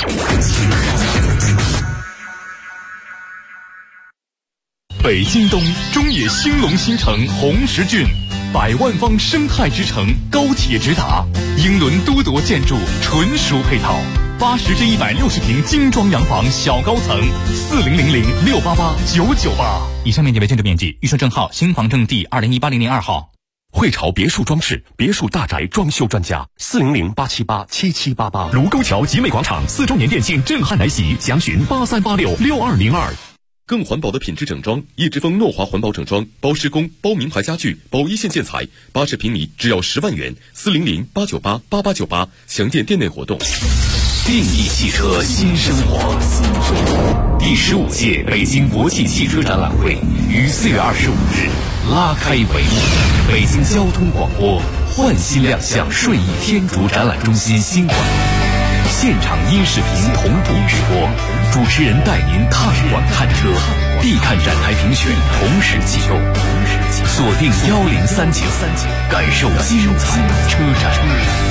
北京东中野兴隆新城红石郡，100万方生态之城，高铁直达，英伦多铎建筑，纯熟配套，80至160平精装洋房小高层，4000-688-998。 以上面积为建筑面积，预售证号新房证第2018-02号。 汇潮别墅装饰，别墅大宅装修专家，400-878-7788。卢沟桥集美广场4周年店庆震撼来袭，详询8386-6202。 更环保的品质整装，叶之峰诺华环保整装，包施工、包名牌家具、包一线建材，80平米只要10万元，400-898-8898，详见店内活动。 定义汽车新生活。第15届北京国际汽车展览会于4月25日拉开帷幕。北京交通广播焕新亮相顺义天竺展览中心新馆，现场音视频同步直播，主持人带您探馆看车，必看展台评选同时启动，锁定1039，感受精彩车展。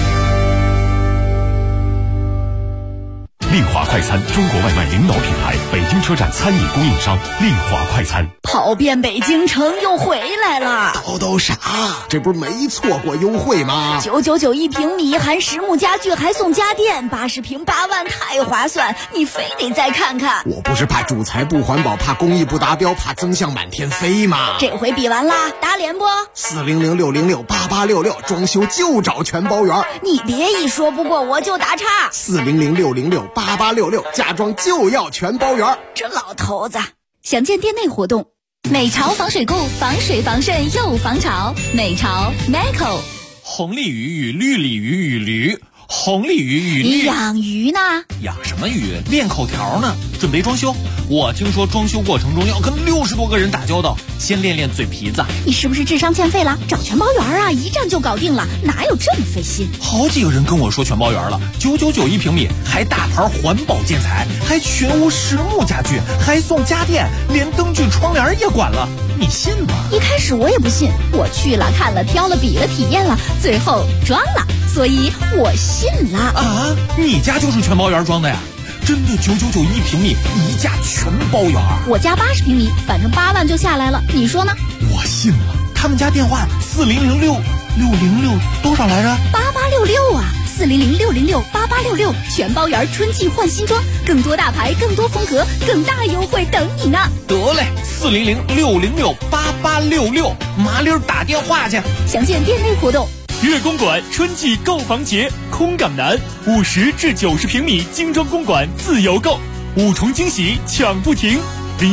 令华快餐，中国外卖领导品牌，北京车站餐饮供应商，令华快餐。 跑遍北京城又回来了。 叨啥？这不是没错过优惠吗 ？999一平米，含实木家具还送家电，80平8万，太划算！你非得再看看。 我不是怕主材不环保，怕工艺不达标，怕增项满天飞吗？ 这回比完啦，打脸不 ？400-606-8866，装修就找全包圆。 你别一说不过我就打岔。 400-606-8866，家装就要全包圆。 这老头子，详见店内活动。美潮防水固，防水防渗又防潮。美潮 Meco。 红鲤鱼与绿鲤鱼与驴，红鲤鱼与绿。 你养鱼呢？ 养什么鱼？练口条呢。准备装修，我听说装修过程中要跟60多个人打交道，先练练嘴皮子。 你是不是智商欠费了？找全包圆啊，一站就搞定了，哪有这么费心？ 好几个人跟我说全包圆了，999一平米，还大牌环保建材，还全屋实木家具，还送家电，连灯具窗帘也管了，你信吗？ 一开始我也不信，我去了看了挑了比了体验了，最后装了，所以我信了。 啊，你家就是全包圆装的呀？真的999一平米，一价全包圆。 我家80平米，反正8万就下来了，你说呢？ 我信了。他们家电话4006606多少来着 ？8866啊，400668866，全包圆春季换新装，更多大牌，更多风格，更大优惠等你呢。 得嘞，400668866，麻溜打电话去。 详见店内活动。 粤公馆春季购房节，空港南50至90平米精装公馆自由购，5重惊喜抢不停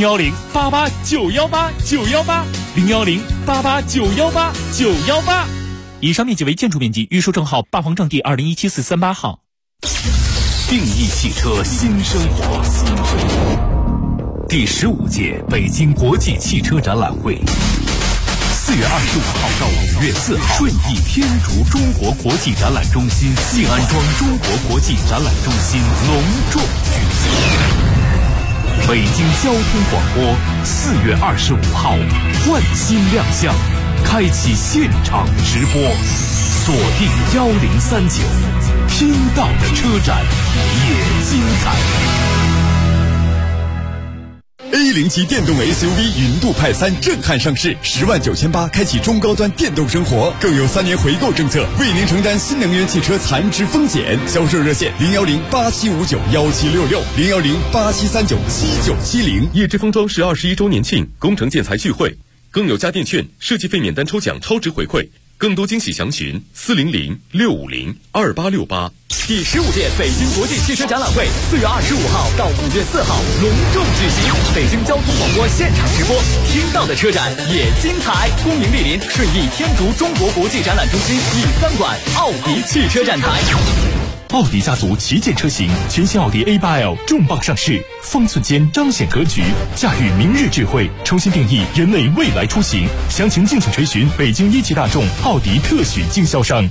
，010-88918918，010-88918918。以上面积为建筑面积，预售证号霸房证第217438号。 定义汽车新生活。第15届北京国际汽车展览会，4月25号到5月4号，顺义天竺中国国际展览中心静安庄中国国际展览中心隆重举行。北京交通广播4月25号焕新亮相，开启现场直播，锁定1039，听到的车展也精彩。 A0级电动 SUV 云度派3震撼上市，10.98万开启中高端电动生活，更有3年回购政策，为您承担新能源汽车残值风险。销售热线010-8759-1766，010-8739-7970。 叶之峰装饰21周年庆工程建材聚会，更有家电券、设计费免单抽奖超值回馈。更多惊喜详询400-650-2868。 第15届北京国际汽车展览会4月25号到5月4号隆重举行，北京交通广播现场直播，听到的车展也精彩。恭迎莅临顺义天竺中国国际展览中心第3馆奥迪汽车展台。 奥迪家族旗舰车型，全新奥迪 A8L 重磅上市，方寸间彰显格局，驾驭明日智慧，重新定义人类未来出行。详情敬请垂询北京一汽大众奥迪特许经销商。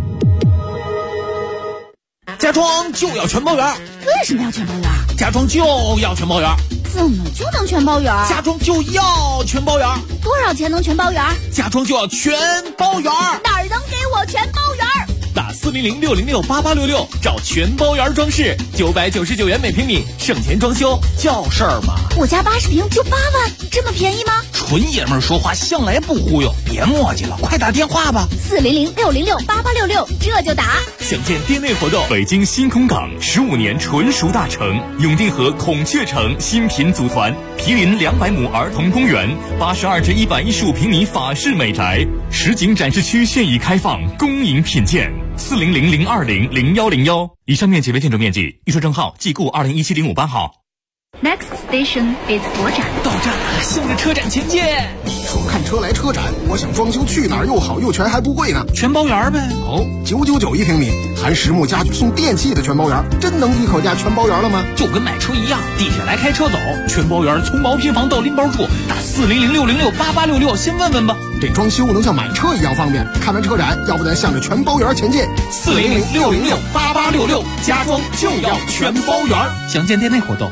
家装就要全包圆。 为什么要全包圆？ 家装就要全包圆。 怎么就能全包圆？ 家装就要全包圆。 多少钱能全包圆？ 家装就要全包圆。 哪儿能给我全包圆？ 打400-606-8866找全包圆装饰，999元每平米，省钱装修叫事儿嘛。 我家80平就8万，这么便宜吗？ 纯爷们儿说话向来不忽悠，别磨叽了，快打电话吧。 400-606-8866，这就打。 想见店内活动，北京新空港15年纯熟大城，永定河孔雀城新品组团，毗邻200亩儿童公园，82至115平米法式美宅，实景展示区现已开放，恭迎品鉴。400-020-0101，以上面积为建筑面积，预售证号即购2017-058号。 Next station is 国展。 到站了，向着车展前进。 说看车来车展，我想装修去哪儿又好又全还不贵呢？ 全包圆呗。 哦，999一平米，含实木家具送电器的全包圆，真能一口价全包圆了吗？ 就跟买车一样，地铁来开车走，全包圆，从毛坯房到拎包住，打400-606-8866，先问问吧。 这装修能像买车一样方便，看完车展，要不咱向着全包圆前进。 400-606-8866，家装就要全包圆。详见店内活动。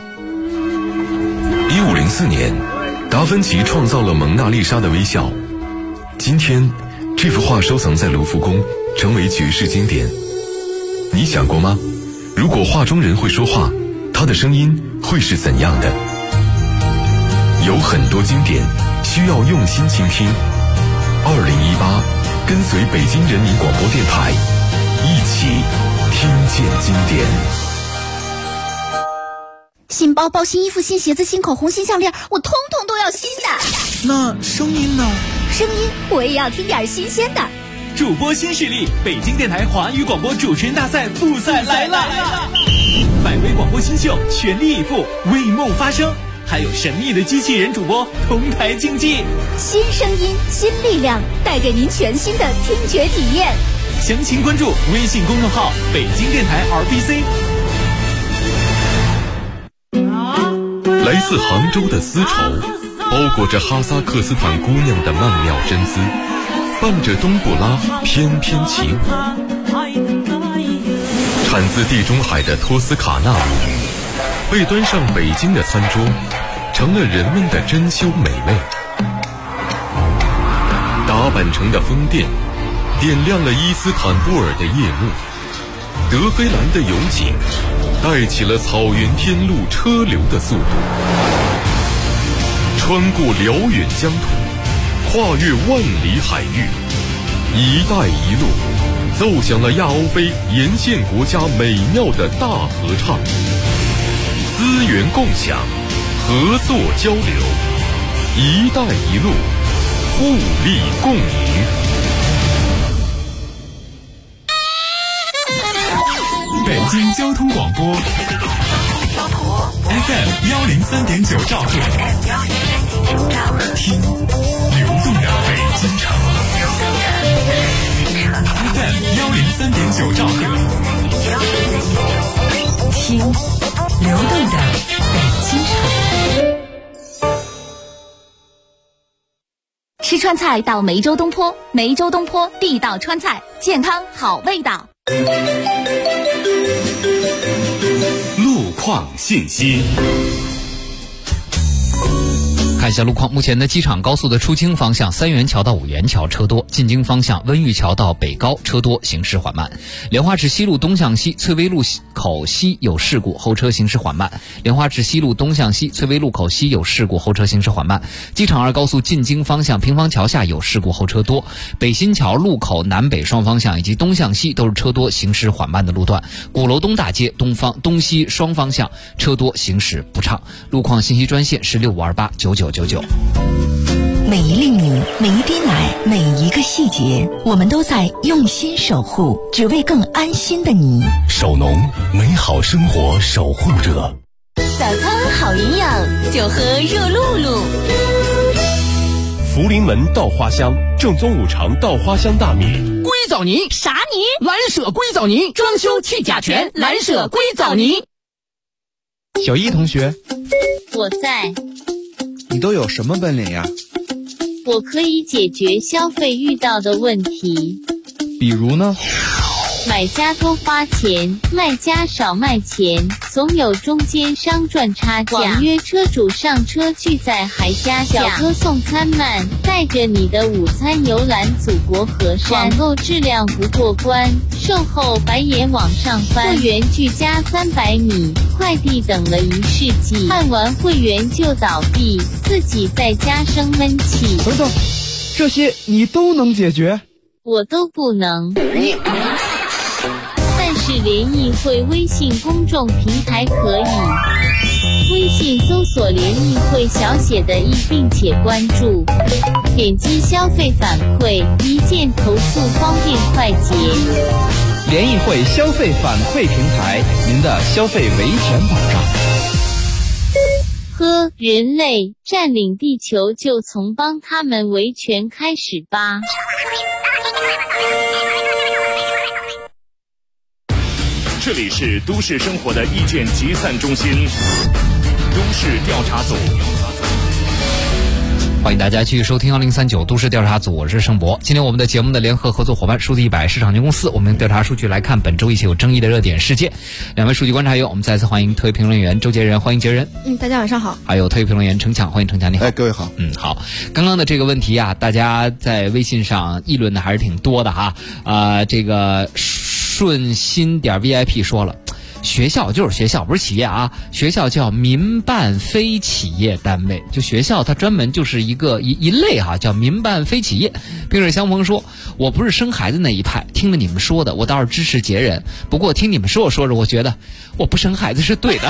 1504年，达芬奇创造了蒙娜丽莎的微笑。今天，这幅画收藏在卢浮宫，成为举世经典。你想过吗？如果画中人会说话，他的声音会是怎样的？有很多经典需要用心倾听。2018，跟随北京人民广播电台，一起听见经典。 新包包、新衣服、新鞋子、新口红、新项链，我通通都要新的。 那声音呢？ 声音我也要听点新鲜的。 主播新势力，北京电台华语广播主持人大赛复赛来了！百位广播新秀全力以赴，为梦发声，还有神秘的机器人主播同台竞技。 新声音，新力量，带给您全新的听觉体验。 详情关注微信公众号北京电台 RBC。 来自杭州的丝绸，包裹着哈萨克斯坦姑娘的曼妙真姿，伴着冬不拉翩翩起舞。产自地中海的托斯卡纳米，被端上北京的餐桌，成了人们的珍馐美味。达坂城的风电，点亮了伊斯坦布尔的夜幕。德黑兰的油井，带起了草原天路车流的速度。穿过辽远疆土，跨越万里海域，一带一路奏响了亚欧非沿线国家美妙的大合唱。资源共享，合作交流，一带一路，互利共赢。 北京交通广播 FM 103.9兆赫，听流动的北京城。FM 103.9兆赫， 听流动的北京城。 吃川菜到梅州东坡，梅州东坡地道川菜，健康好味道。 路况信息。 看一下路况，目前的机场高速的出京方向三元桥到五元桥车多，进京方向温榆桥到北高车多，行驶缓慢。莲花池西路东向西翠微路口西有事故，后车行驶缓慢。莲花池西路东向西翠微路口西有事故，后车行驶缓慢。机场二高速进京方向平房桥下有事故，后车多。北新桥路口南北双方向以及东向西都是车多，行驶缓慢的路段。鼓楼东大街东西双方向车多，行驶不畅。路况信息专线是65289999。 每一粒米，每一滴奶，每一个细节，我们都在用心守护，只为更安心的你。 守农，美好生活守护者。 早餐好营养，就喝热露露。 福临门稻花香正宗五常稻花香大米， 贵藻泥。 啥泥？ 蓝舍硅藻泥，装修去甲醛，蓝舍硅藻泥。 小一同学， 我在。 你都有什么本领呀？ 我可以解决消费遇到的问题。 比如呢？ 买家多花钱，卖家少卖钱，总有中间商赚差价。网约车主上车拒载还加价，小哥送餐慢，带着你的午餐游览祖国河山。网购质量不过关，售后白眼往上翻。会员距家300米，快递等了1世纪，办完会员就倒闭，自己在家生闷气。 等等，这些你都能解决？ 我都不能。但是联谊会微信公众平台可以，微信搜索联谊会小写的“易”并且关注，点击消费反馈，一键投诉，方便快捷。 联谊会消费反馈平台，您的消费维权保障。 人类占领地球就从帮他们维权开始吧。 这里是都市生活的意见集散中心，都市调查组。 欢迎大家继续收听2039都市调查组，我是盛博。今天我们的节目的联合合作伙伴数字100市场有限公司，我们调查数据来看本周一些有争议的热点事件。两位数据观察员，我们再次欢迎特约评论员周杰仁，欢迎杰仁。 大家晚上好。 还有特约评论员程强，欢迎程强，你好。 各位好。 好。刚刚的这个问题啊，大家在微信上议论的还是挺多的哈。这个顺心点 VIP 说了。学校就是学校，不是企业啊。学校叫民办非企业单位，就学校它专门就是一类哈，叫民办非企业。冰水相逢说，我不是生孩子那一派，听了你们说的，我倒是支持杰人。不过听你们说着，我觉得我不生孩子是对的。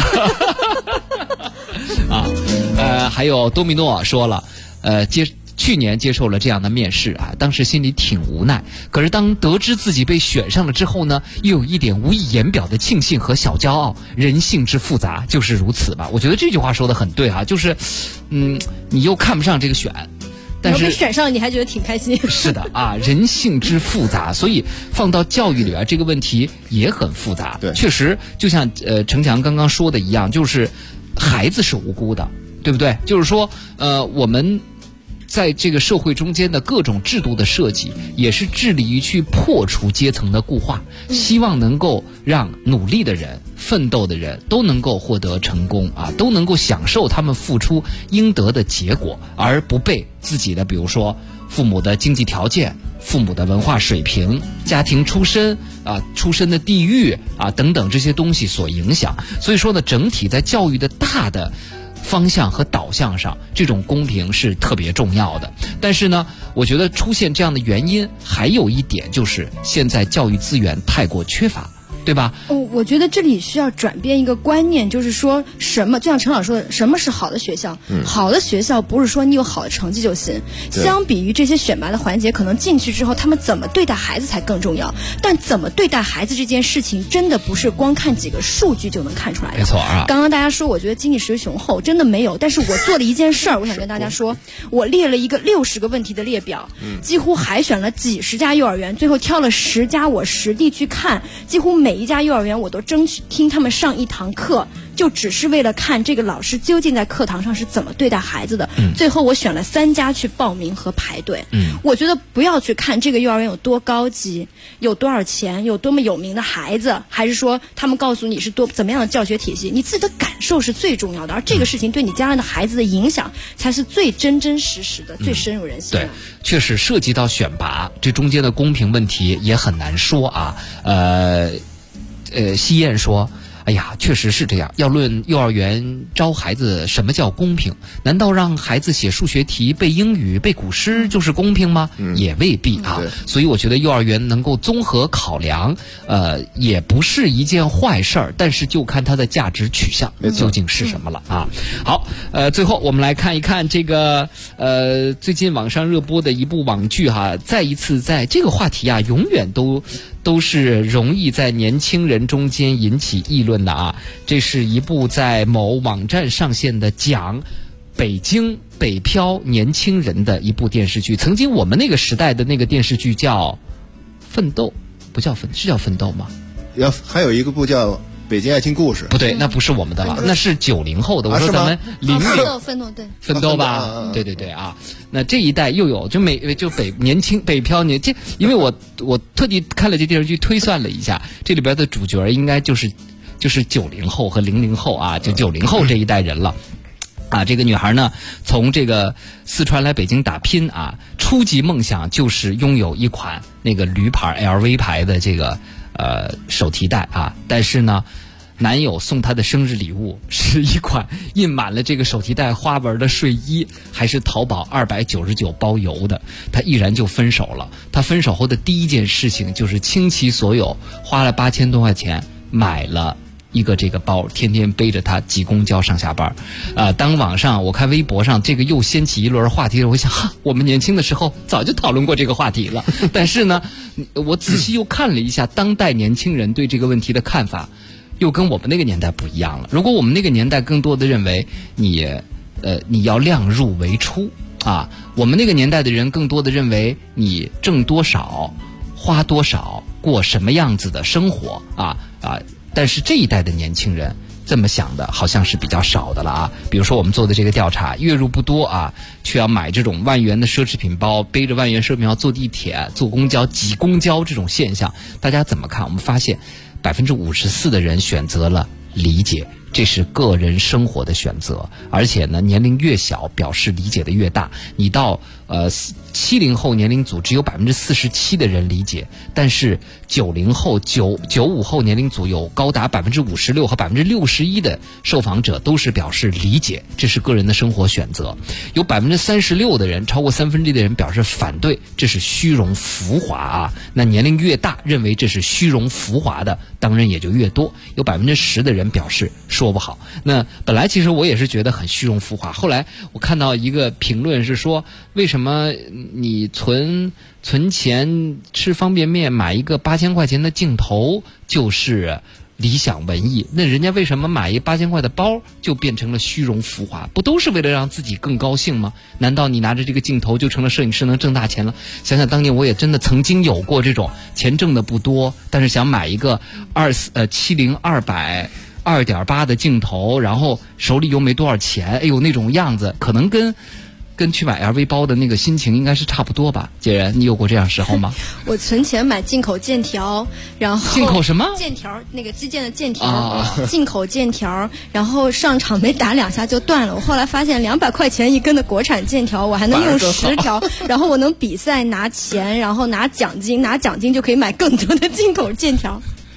还有多米诺说了，去年接受了这样的面试啊，当时心里挺无奈，可是当得知自己被选上了之后呢，又有一点无以言表的庆幸和小骄傲。人性之复杂就是如此吧。我觉得这句话说得很对哈，就是你又看不上这个选，但是被选上你还觉得挺开心。 是的啊，人性之复杂，所以放到教育里边这个问题也很复杂。 对， 确实就像程强刚刚说的一样，就是孩子是无辜的，对不对？就是说我们在这个社会中间的各种制度的设计，也是致力于去破除阶层的固化，希望能够让努力的人、奋斗的人都能够获得成功啊，都能够享受他们付出应得的结果，而不被自己的比如说父母的经济条件、父母的文化水平、家庭出身啊、出身的地域啊等等这些东西所影响。所以说呢，整体在教育的大的方向和导向上，这种公平是特别重要的。但是呢，我觉得出现这样的原因还有一点，就是现在教育资源太过缺乏，对吧？ 我觉得这里需要转变一个观念，就是说就像陈老师说的，什么是好的学校？好的学校不是说你有好的成绩就行。相比于这些选拔的环节，可能进去之后他们怎么对待孩子才更重要。但怎么对待孩子这件事情，真的不是光看几个数据就能看出来的。 没错啊。 刚刚大家说，我觉得经济实力雄厚，真的没有。但是我做了一件事儿，我想跟大家说，我列了一个60个问题的列表，几乎海选了几十家幼儿园，最后挑了10家我实地去看，几乎每一家幼儿园我都争取听他们上一堂课，就只是为了看这个老师究竟在课堂上是怎么对待孩子的。最后我选了3家去报名和排队。我觉得不要去看这个幼儿园有多高级，有多少钱，有多么有名的孩子，还是说他们告诉你是怎么样的教学体系，你自己的感受是最重要的，而这个事情对你将来的孩子的影响才是最真真实实的、最深入人心的。 对，确实涉及到选拔，这中间的公平问题也很难说啊。西燕说，哎呀，确实是这样。要论幼儿园招孩子，什么叫公平？难道让孩子写数学题、背英语、背古诗就是公平吗？也未必啊。所以我觉得幼儿园能够综合考量，也不是一件坏事儿。但是就看它的价值取向究竟是什么了啊。好，最后我们来看一看这个最近网上热播的一部网剧哈，再一次在这个话题啊，永远都是容易在年轻人中间引起议论的啊。这是一部在某网站上线的讲北京北漂年轻人的一部电视剧。曾经我们那个时代的那个电视剧叫奋斗，不叫是叫奋斗吗？ 还有一个部叫《北京爱情故事》， 不对，那不是我们的了，那是90后的。我说咱们奋斗吧，对对对啊。那这一代又有北漂年，因为我特地看了这电视剧，推算了一下，这里边的主角应该就是90后和00后啊，就90后这一代人了。啊，这个女孩呢，从这个四川来北京打拼啊，初级梦想就是拥有一款那个驴牌 LV 牌的这个手提袋啊，但是呢，男友送她的生日礼物是一款印满了这个手提袋花纹的睡衣，还是淘宝299包邮的，她毅然就分手了。她分手后的第一件事情就是倾其所有，花了8000多块钱买了一个这个包，天天背着它挤公交上下班。当网上我看微博上这个又掀起一轮话题，我想我们年轻的时候早就讨论过这个话题了。但是呢，我仔细又看了一下当代年轻人对这个问题的看法，又跟我们那个年代不一样了。如果我们那个年代更多的认为你要量入为出啊，我们那个年代的人更多的认为你挣多少花多少过什么样子的生活啊。但是这一代的年轻人这么想的好像是比较少的了啊。比如说我们做的这个调查，月入不多啊，却要买这种万元的奢侈品包，背着万元奢侈品包坐地铁、坐公交、挤公交这种现象，大家怎么看？我们发现54%的人选择了理解，这是个人生活的选择，而且呢，年龄越小表示理解的越大。你到70后年龄组只有47%的人理解，但是90后、95后年龄组有高达56%和61%的受访者都是表示理解，这是个人的生活选择。有36%的人，超过1/3的人表示反对，这是虚荣浮华啊。那年龄越大，认为这是虚荣浮华的，当然也就越多。有10%的人表示说不好。那本来其实我也是觉得很虚荣浮华，后来我看到一个评论是说，为什么你存钱吃方便面买一个8000块钱的镜头就是理想文艺，那人家为什么买一8000块的包就变成了虚荣浮华？不都是为了让自己更高兴吗？难道你拿着这个镜头就成了摄影师能挣大钱了？想想当年我也真的曾经有过这种钱挣的不多，但是想买一个70-200 2.8的镜头，然后手里又没多少钱，哎呦那种样子，可能跟去买 LV 包的那个心情应该是差不多吧。婕人，你有过这样时候吗？ 我存钱买进口剑条，然后进口什么剑条，那个击剑的剑条，进口剑条，然后上场没打2下就断了。我后来发现200块钱一根的国产剑条，我还能用10条，然后我能比赛拿钱，然后拿奖金就可以买更多的进口剑条。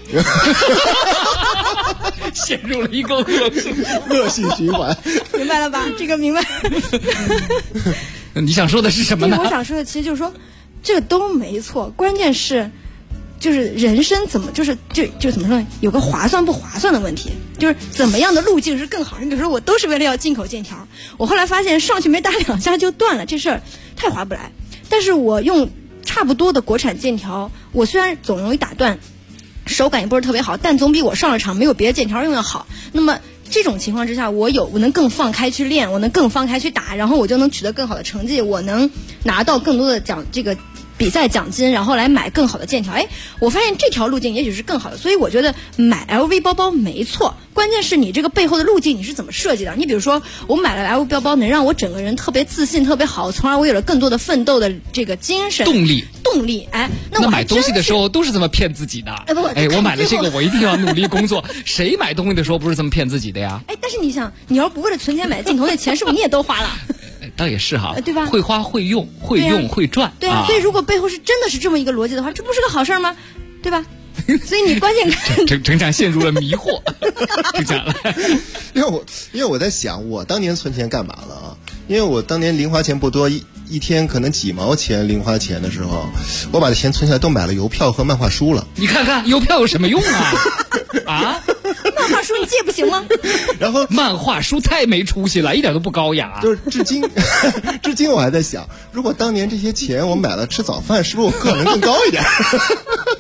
陷入了一个恶性循环， 明白了吧？这个明白。 你想说的是什么呢？ 我想说的其实就是说，这个都没错，关键是就是人生怎么就怎么说呢？有个划算不划算的问题，就是怎么样的路径是更好。你比如说，我都是为了要进口剑条，我后来发现上去没打2下就断了，这事儿太划不来。但是我用差不多的国产剑条，我虽然总容易打断，手感也不是特别好，但总比我上了场没有别的剑条用的好。那么这种情况之下，我能更放开去练，我能更放开去打，然后我就能取得更好的成绩，我能拿到更多的比赛奖金，然后来买更好的剑条。我发现这条路径也许是更好的，所以我觉得买 LV 包包没错，关键是你这个背后的路径你是怎么设计的。你比如说，我买了 LV 包包，能让我整个人特别自信、特别好，从而我有了更多的奋斗的这个精神、动力。那我买东西的时候都是这么骗自己的。我买了这个，我一定要努力工作。谁买东西的时候不是这么骗自己的呀？ 但是你想，你要不为了存钱买镜头，那钱是不是你也都花了？ 倒也是哈， 对吧？ 会花会用，会用会赚。 对啊，所以如果背后是真的是这么一个逻辑的话，这不是个好事吗？对吧？所以你关键程强陷入了迷惑。程强来， 因为我在想，我当年存钱干嘛了啊？因为我当年零花钱不多，一天可能几毛钱零花钱的时候，我把钱存下来都买了邮票和漫画书了。 你看看邮票有什么用啊？ 漫画书你借不行吗？ 然后漫画书太没出息了，一点都不高雅。 就是至今我还在想，如果当年这些钱我买了吃早饭，是不是我个能更高一点？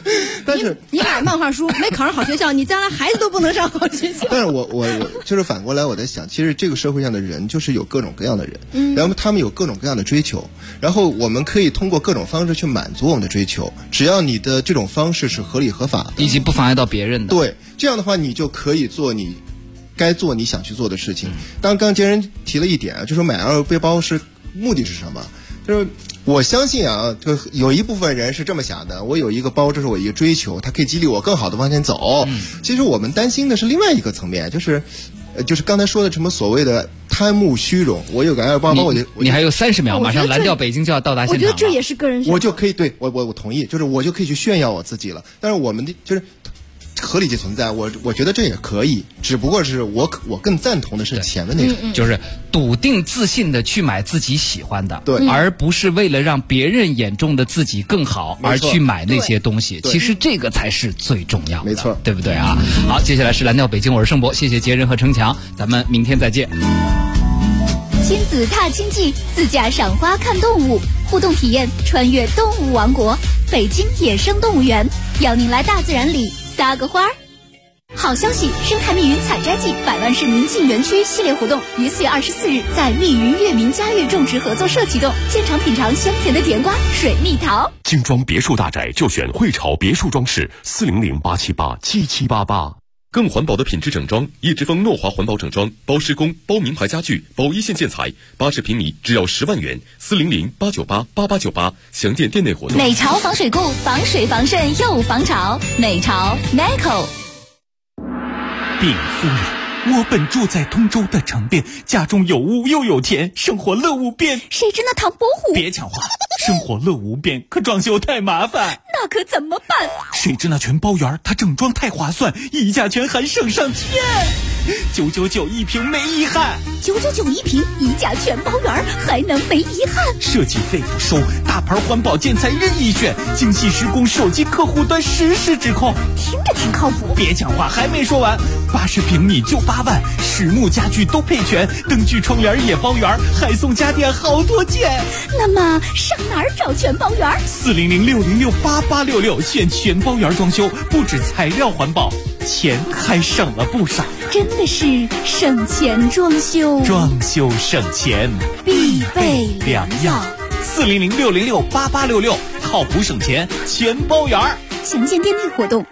但是你买漫画书没考上好学校，你将来孩子都不能上好学校。 但是我就是反过来我在想，其实这个社会上的人就是有各种各样的人，然后他们有各种各样的追求，然后我们可以通过各种方式去满足我们的追求，只要你的这种方式是合理合法的， 以及不妨碍到别人的。 对，这样的话你就可以做你该做你想去做的事情。刚刚杰人提了一点啊，就说买 LV 背包是目的是什么？就是我相信啊，就有一部分人是这么想的，我有一个包，这是我一个追求，它可以激励我更好的往前走。其实我们担心的是另外一个层面，就是刚才说的什么所谓的贪慕虚荣。我有个 LV 包， 你还有30秒，马上蓝调北京就要到达现场了。 我觉得这也是个人选择， 我就可以对我同意，就是我就可以去炫耀我自己了。但是我们的就是合理的存在，我觉得这也可以，只不过是我更赞同的是前面那种， 就是笃定自信的去买自己喜欢的， 对， 而不是为了让别人眼中的自己更好而去买那些东西。其实这个才是最重要的， 没错， 对不对啊？好，接下来是蓝调北京，我是盛博，谢谢杰人和程强，咱们明天再见。 亲子踏青记，自驾赏花看动物，互动体验穿越动物王国，北京野生动物园，邀您来大自然里撒个花儿。好消息！生态密云采摘季百万市民进园区系列活动于4月24日在密云悦民嘉悦种植合作社启动，现场品尝香甜的甜瓜、水蜜桃。 精装别墅大宅就选汇潮别墅装饰，400-878-7788。 更环保的品质整装，一直风诺华环保整装，包施工、包名牌家具、包一线建材，80平米只要10万元，400-898-8898，详见店内活动。 美潮防水固，防水防渗又防潮，美潮 Nico。 禀夫人，我本住在通州的城边，家中有屋又有田，生活乐无边。 谁知那唐伯虎？ 别抢话，生活乐无边，可装修太麻烦。 那可怎么办？ 谁知那全包园，它整装太划算，溢价权还省上天，999一平没遗憾。 999一平，溢价全包园，还能没遗憾？ 设计费不收，大牌环保建材任意选，精细施工，手机客户端实时指控， 听着挺靠谱。 别抢话，还没说完，80平米就8万，实木家具都配全，灯具窗帘也包圆，还送家电好多件。 那么上哪儿找全包园？400-606-8866，选全包园装修，不止材料环保，钱还省了不少。真的是省钱装修， 装修省钱必备良药。 400-606-8866，靠谱省钱全包园。 详见店内活动。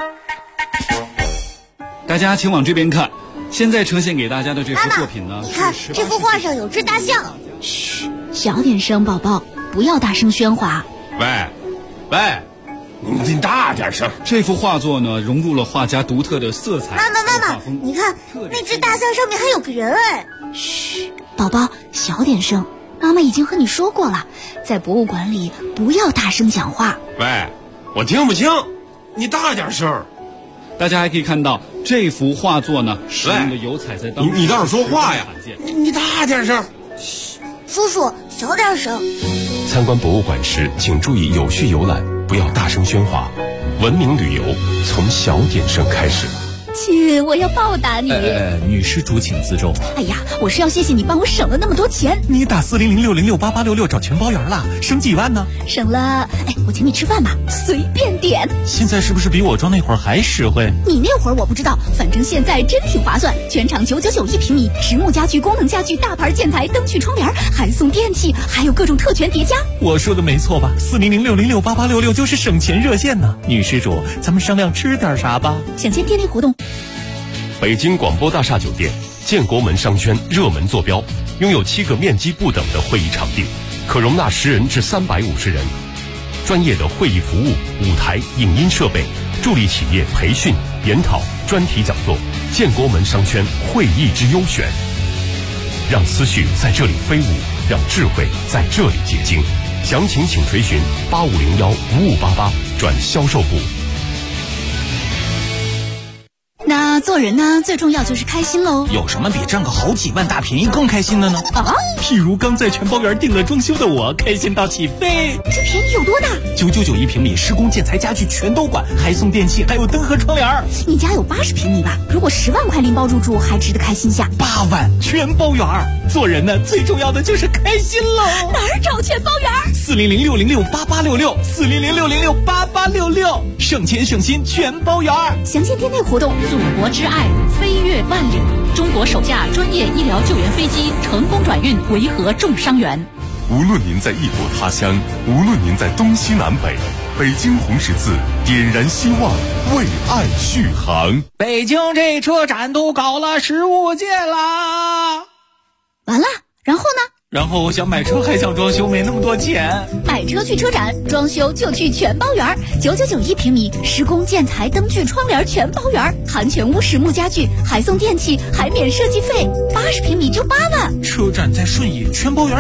大家请往这边看，现在呈现给大家的这幅作品呢， 你看这幅画上有只大象。 嘘，小点声，宝宝，不要大声喧哗。 喂，你大点声。 这幅画作呢，融入了画家独特的色彩。 妈妈，你看那只大象上面还有个人哎。 嘘，宝宝，小点声。妈妈已经和你说过了，在博物馆里不要大声讲话。 喂，我听不清，你大点声。 大家还可以看到这幅画作呢，使用的油彩在当中。 你倒是说话呀！你大点声。 嘘，叔叔小点声。 参观博物馆时，请注意有序游览，不要大声喧哗。文明旅游从小点声开始。 亲，我要报答你。 女施主请自重。 哎呀，我是要谢谢你帮我省了那么多钱。 你打400-606-8866找全包园了，省几万呢？ 省了，我请你吃饭吧，随便点。 现在是不是比我装那会儿还实惠？ 你那会儿我不知道，反正现在真挺划算。全场999一平米，实木家具、功能家具、大牌建材、灯具、窗帘，还送电器，还有各种特权叠加。 我说的没错吧？400-606-8866就是省钱热线呢。女施主，咱们商量吃点啥吧？ 详见店内活动。 北京广播大厦酒店建国门商圈热门坐标，拥有7个面积不等的会议场地，可容纳10人至350人。专业的会议服务、舞台、影音设备，助力企业培训、研讨、专题讲座。建国门商圈会议之优选，让思绪在这里飞舞，让智慧在这里结晶。详情请垂询8501-5588转销售部。 那做人呢，最重要就是开心喽。 有什么比挣个好几万大便宜更开心的呢？ 啊， 譬如刚在全包园定了装修的我，开心到起飞。 这便宜有多大 ？999一平米，施工建材家具全都管，还送电器，还有灯和窗帘。 你家有80平米吧？如果10万块拎包入住，还值得开心下。 8万全包园，做人呢，最重要的就是开心喽。 哪儿找全包园 ？400-606-8866，400-606-8866，省钱省心全包园。 详见店内活动。 祖国之爱，飞越万里，中国首架专业医疗救援飞机成功转运维和重伤员。 无论您在异国他乡，无论您在东西南北，北京红十字点燃希望，为爱续航。 北京这车展都搞了15届啦！ 完了，然后呢？ 然后我想买车还想装修，没那么多钱。 买车去车展，装修就去全包园，999一平米，施工建材灯具窗帘全包园，含全屋实木家具，还送电器，还免设计费，80平米就8万。 车展在顺义，全包园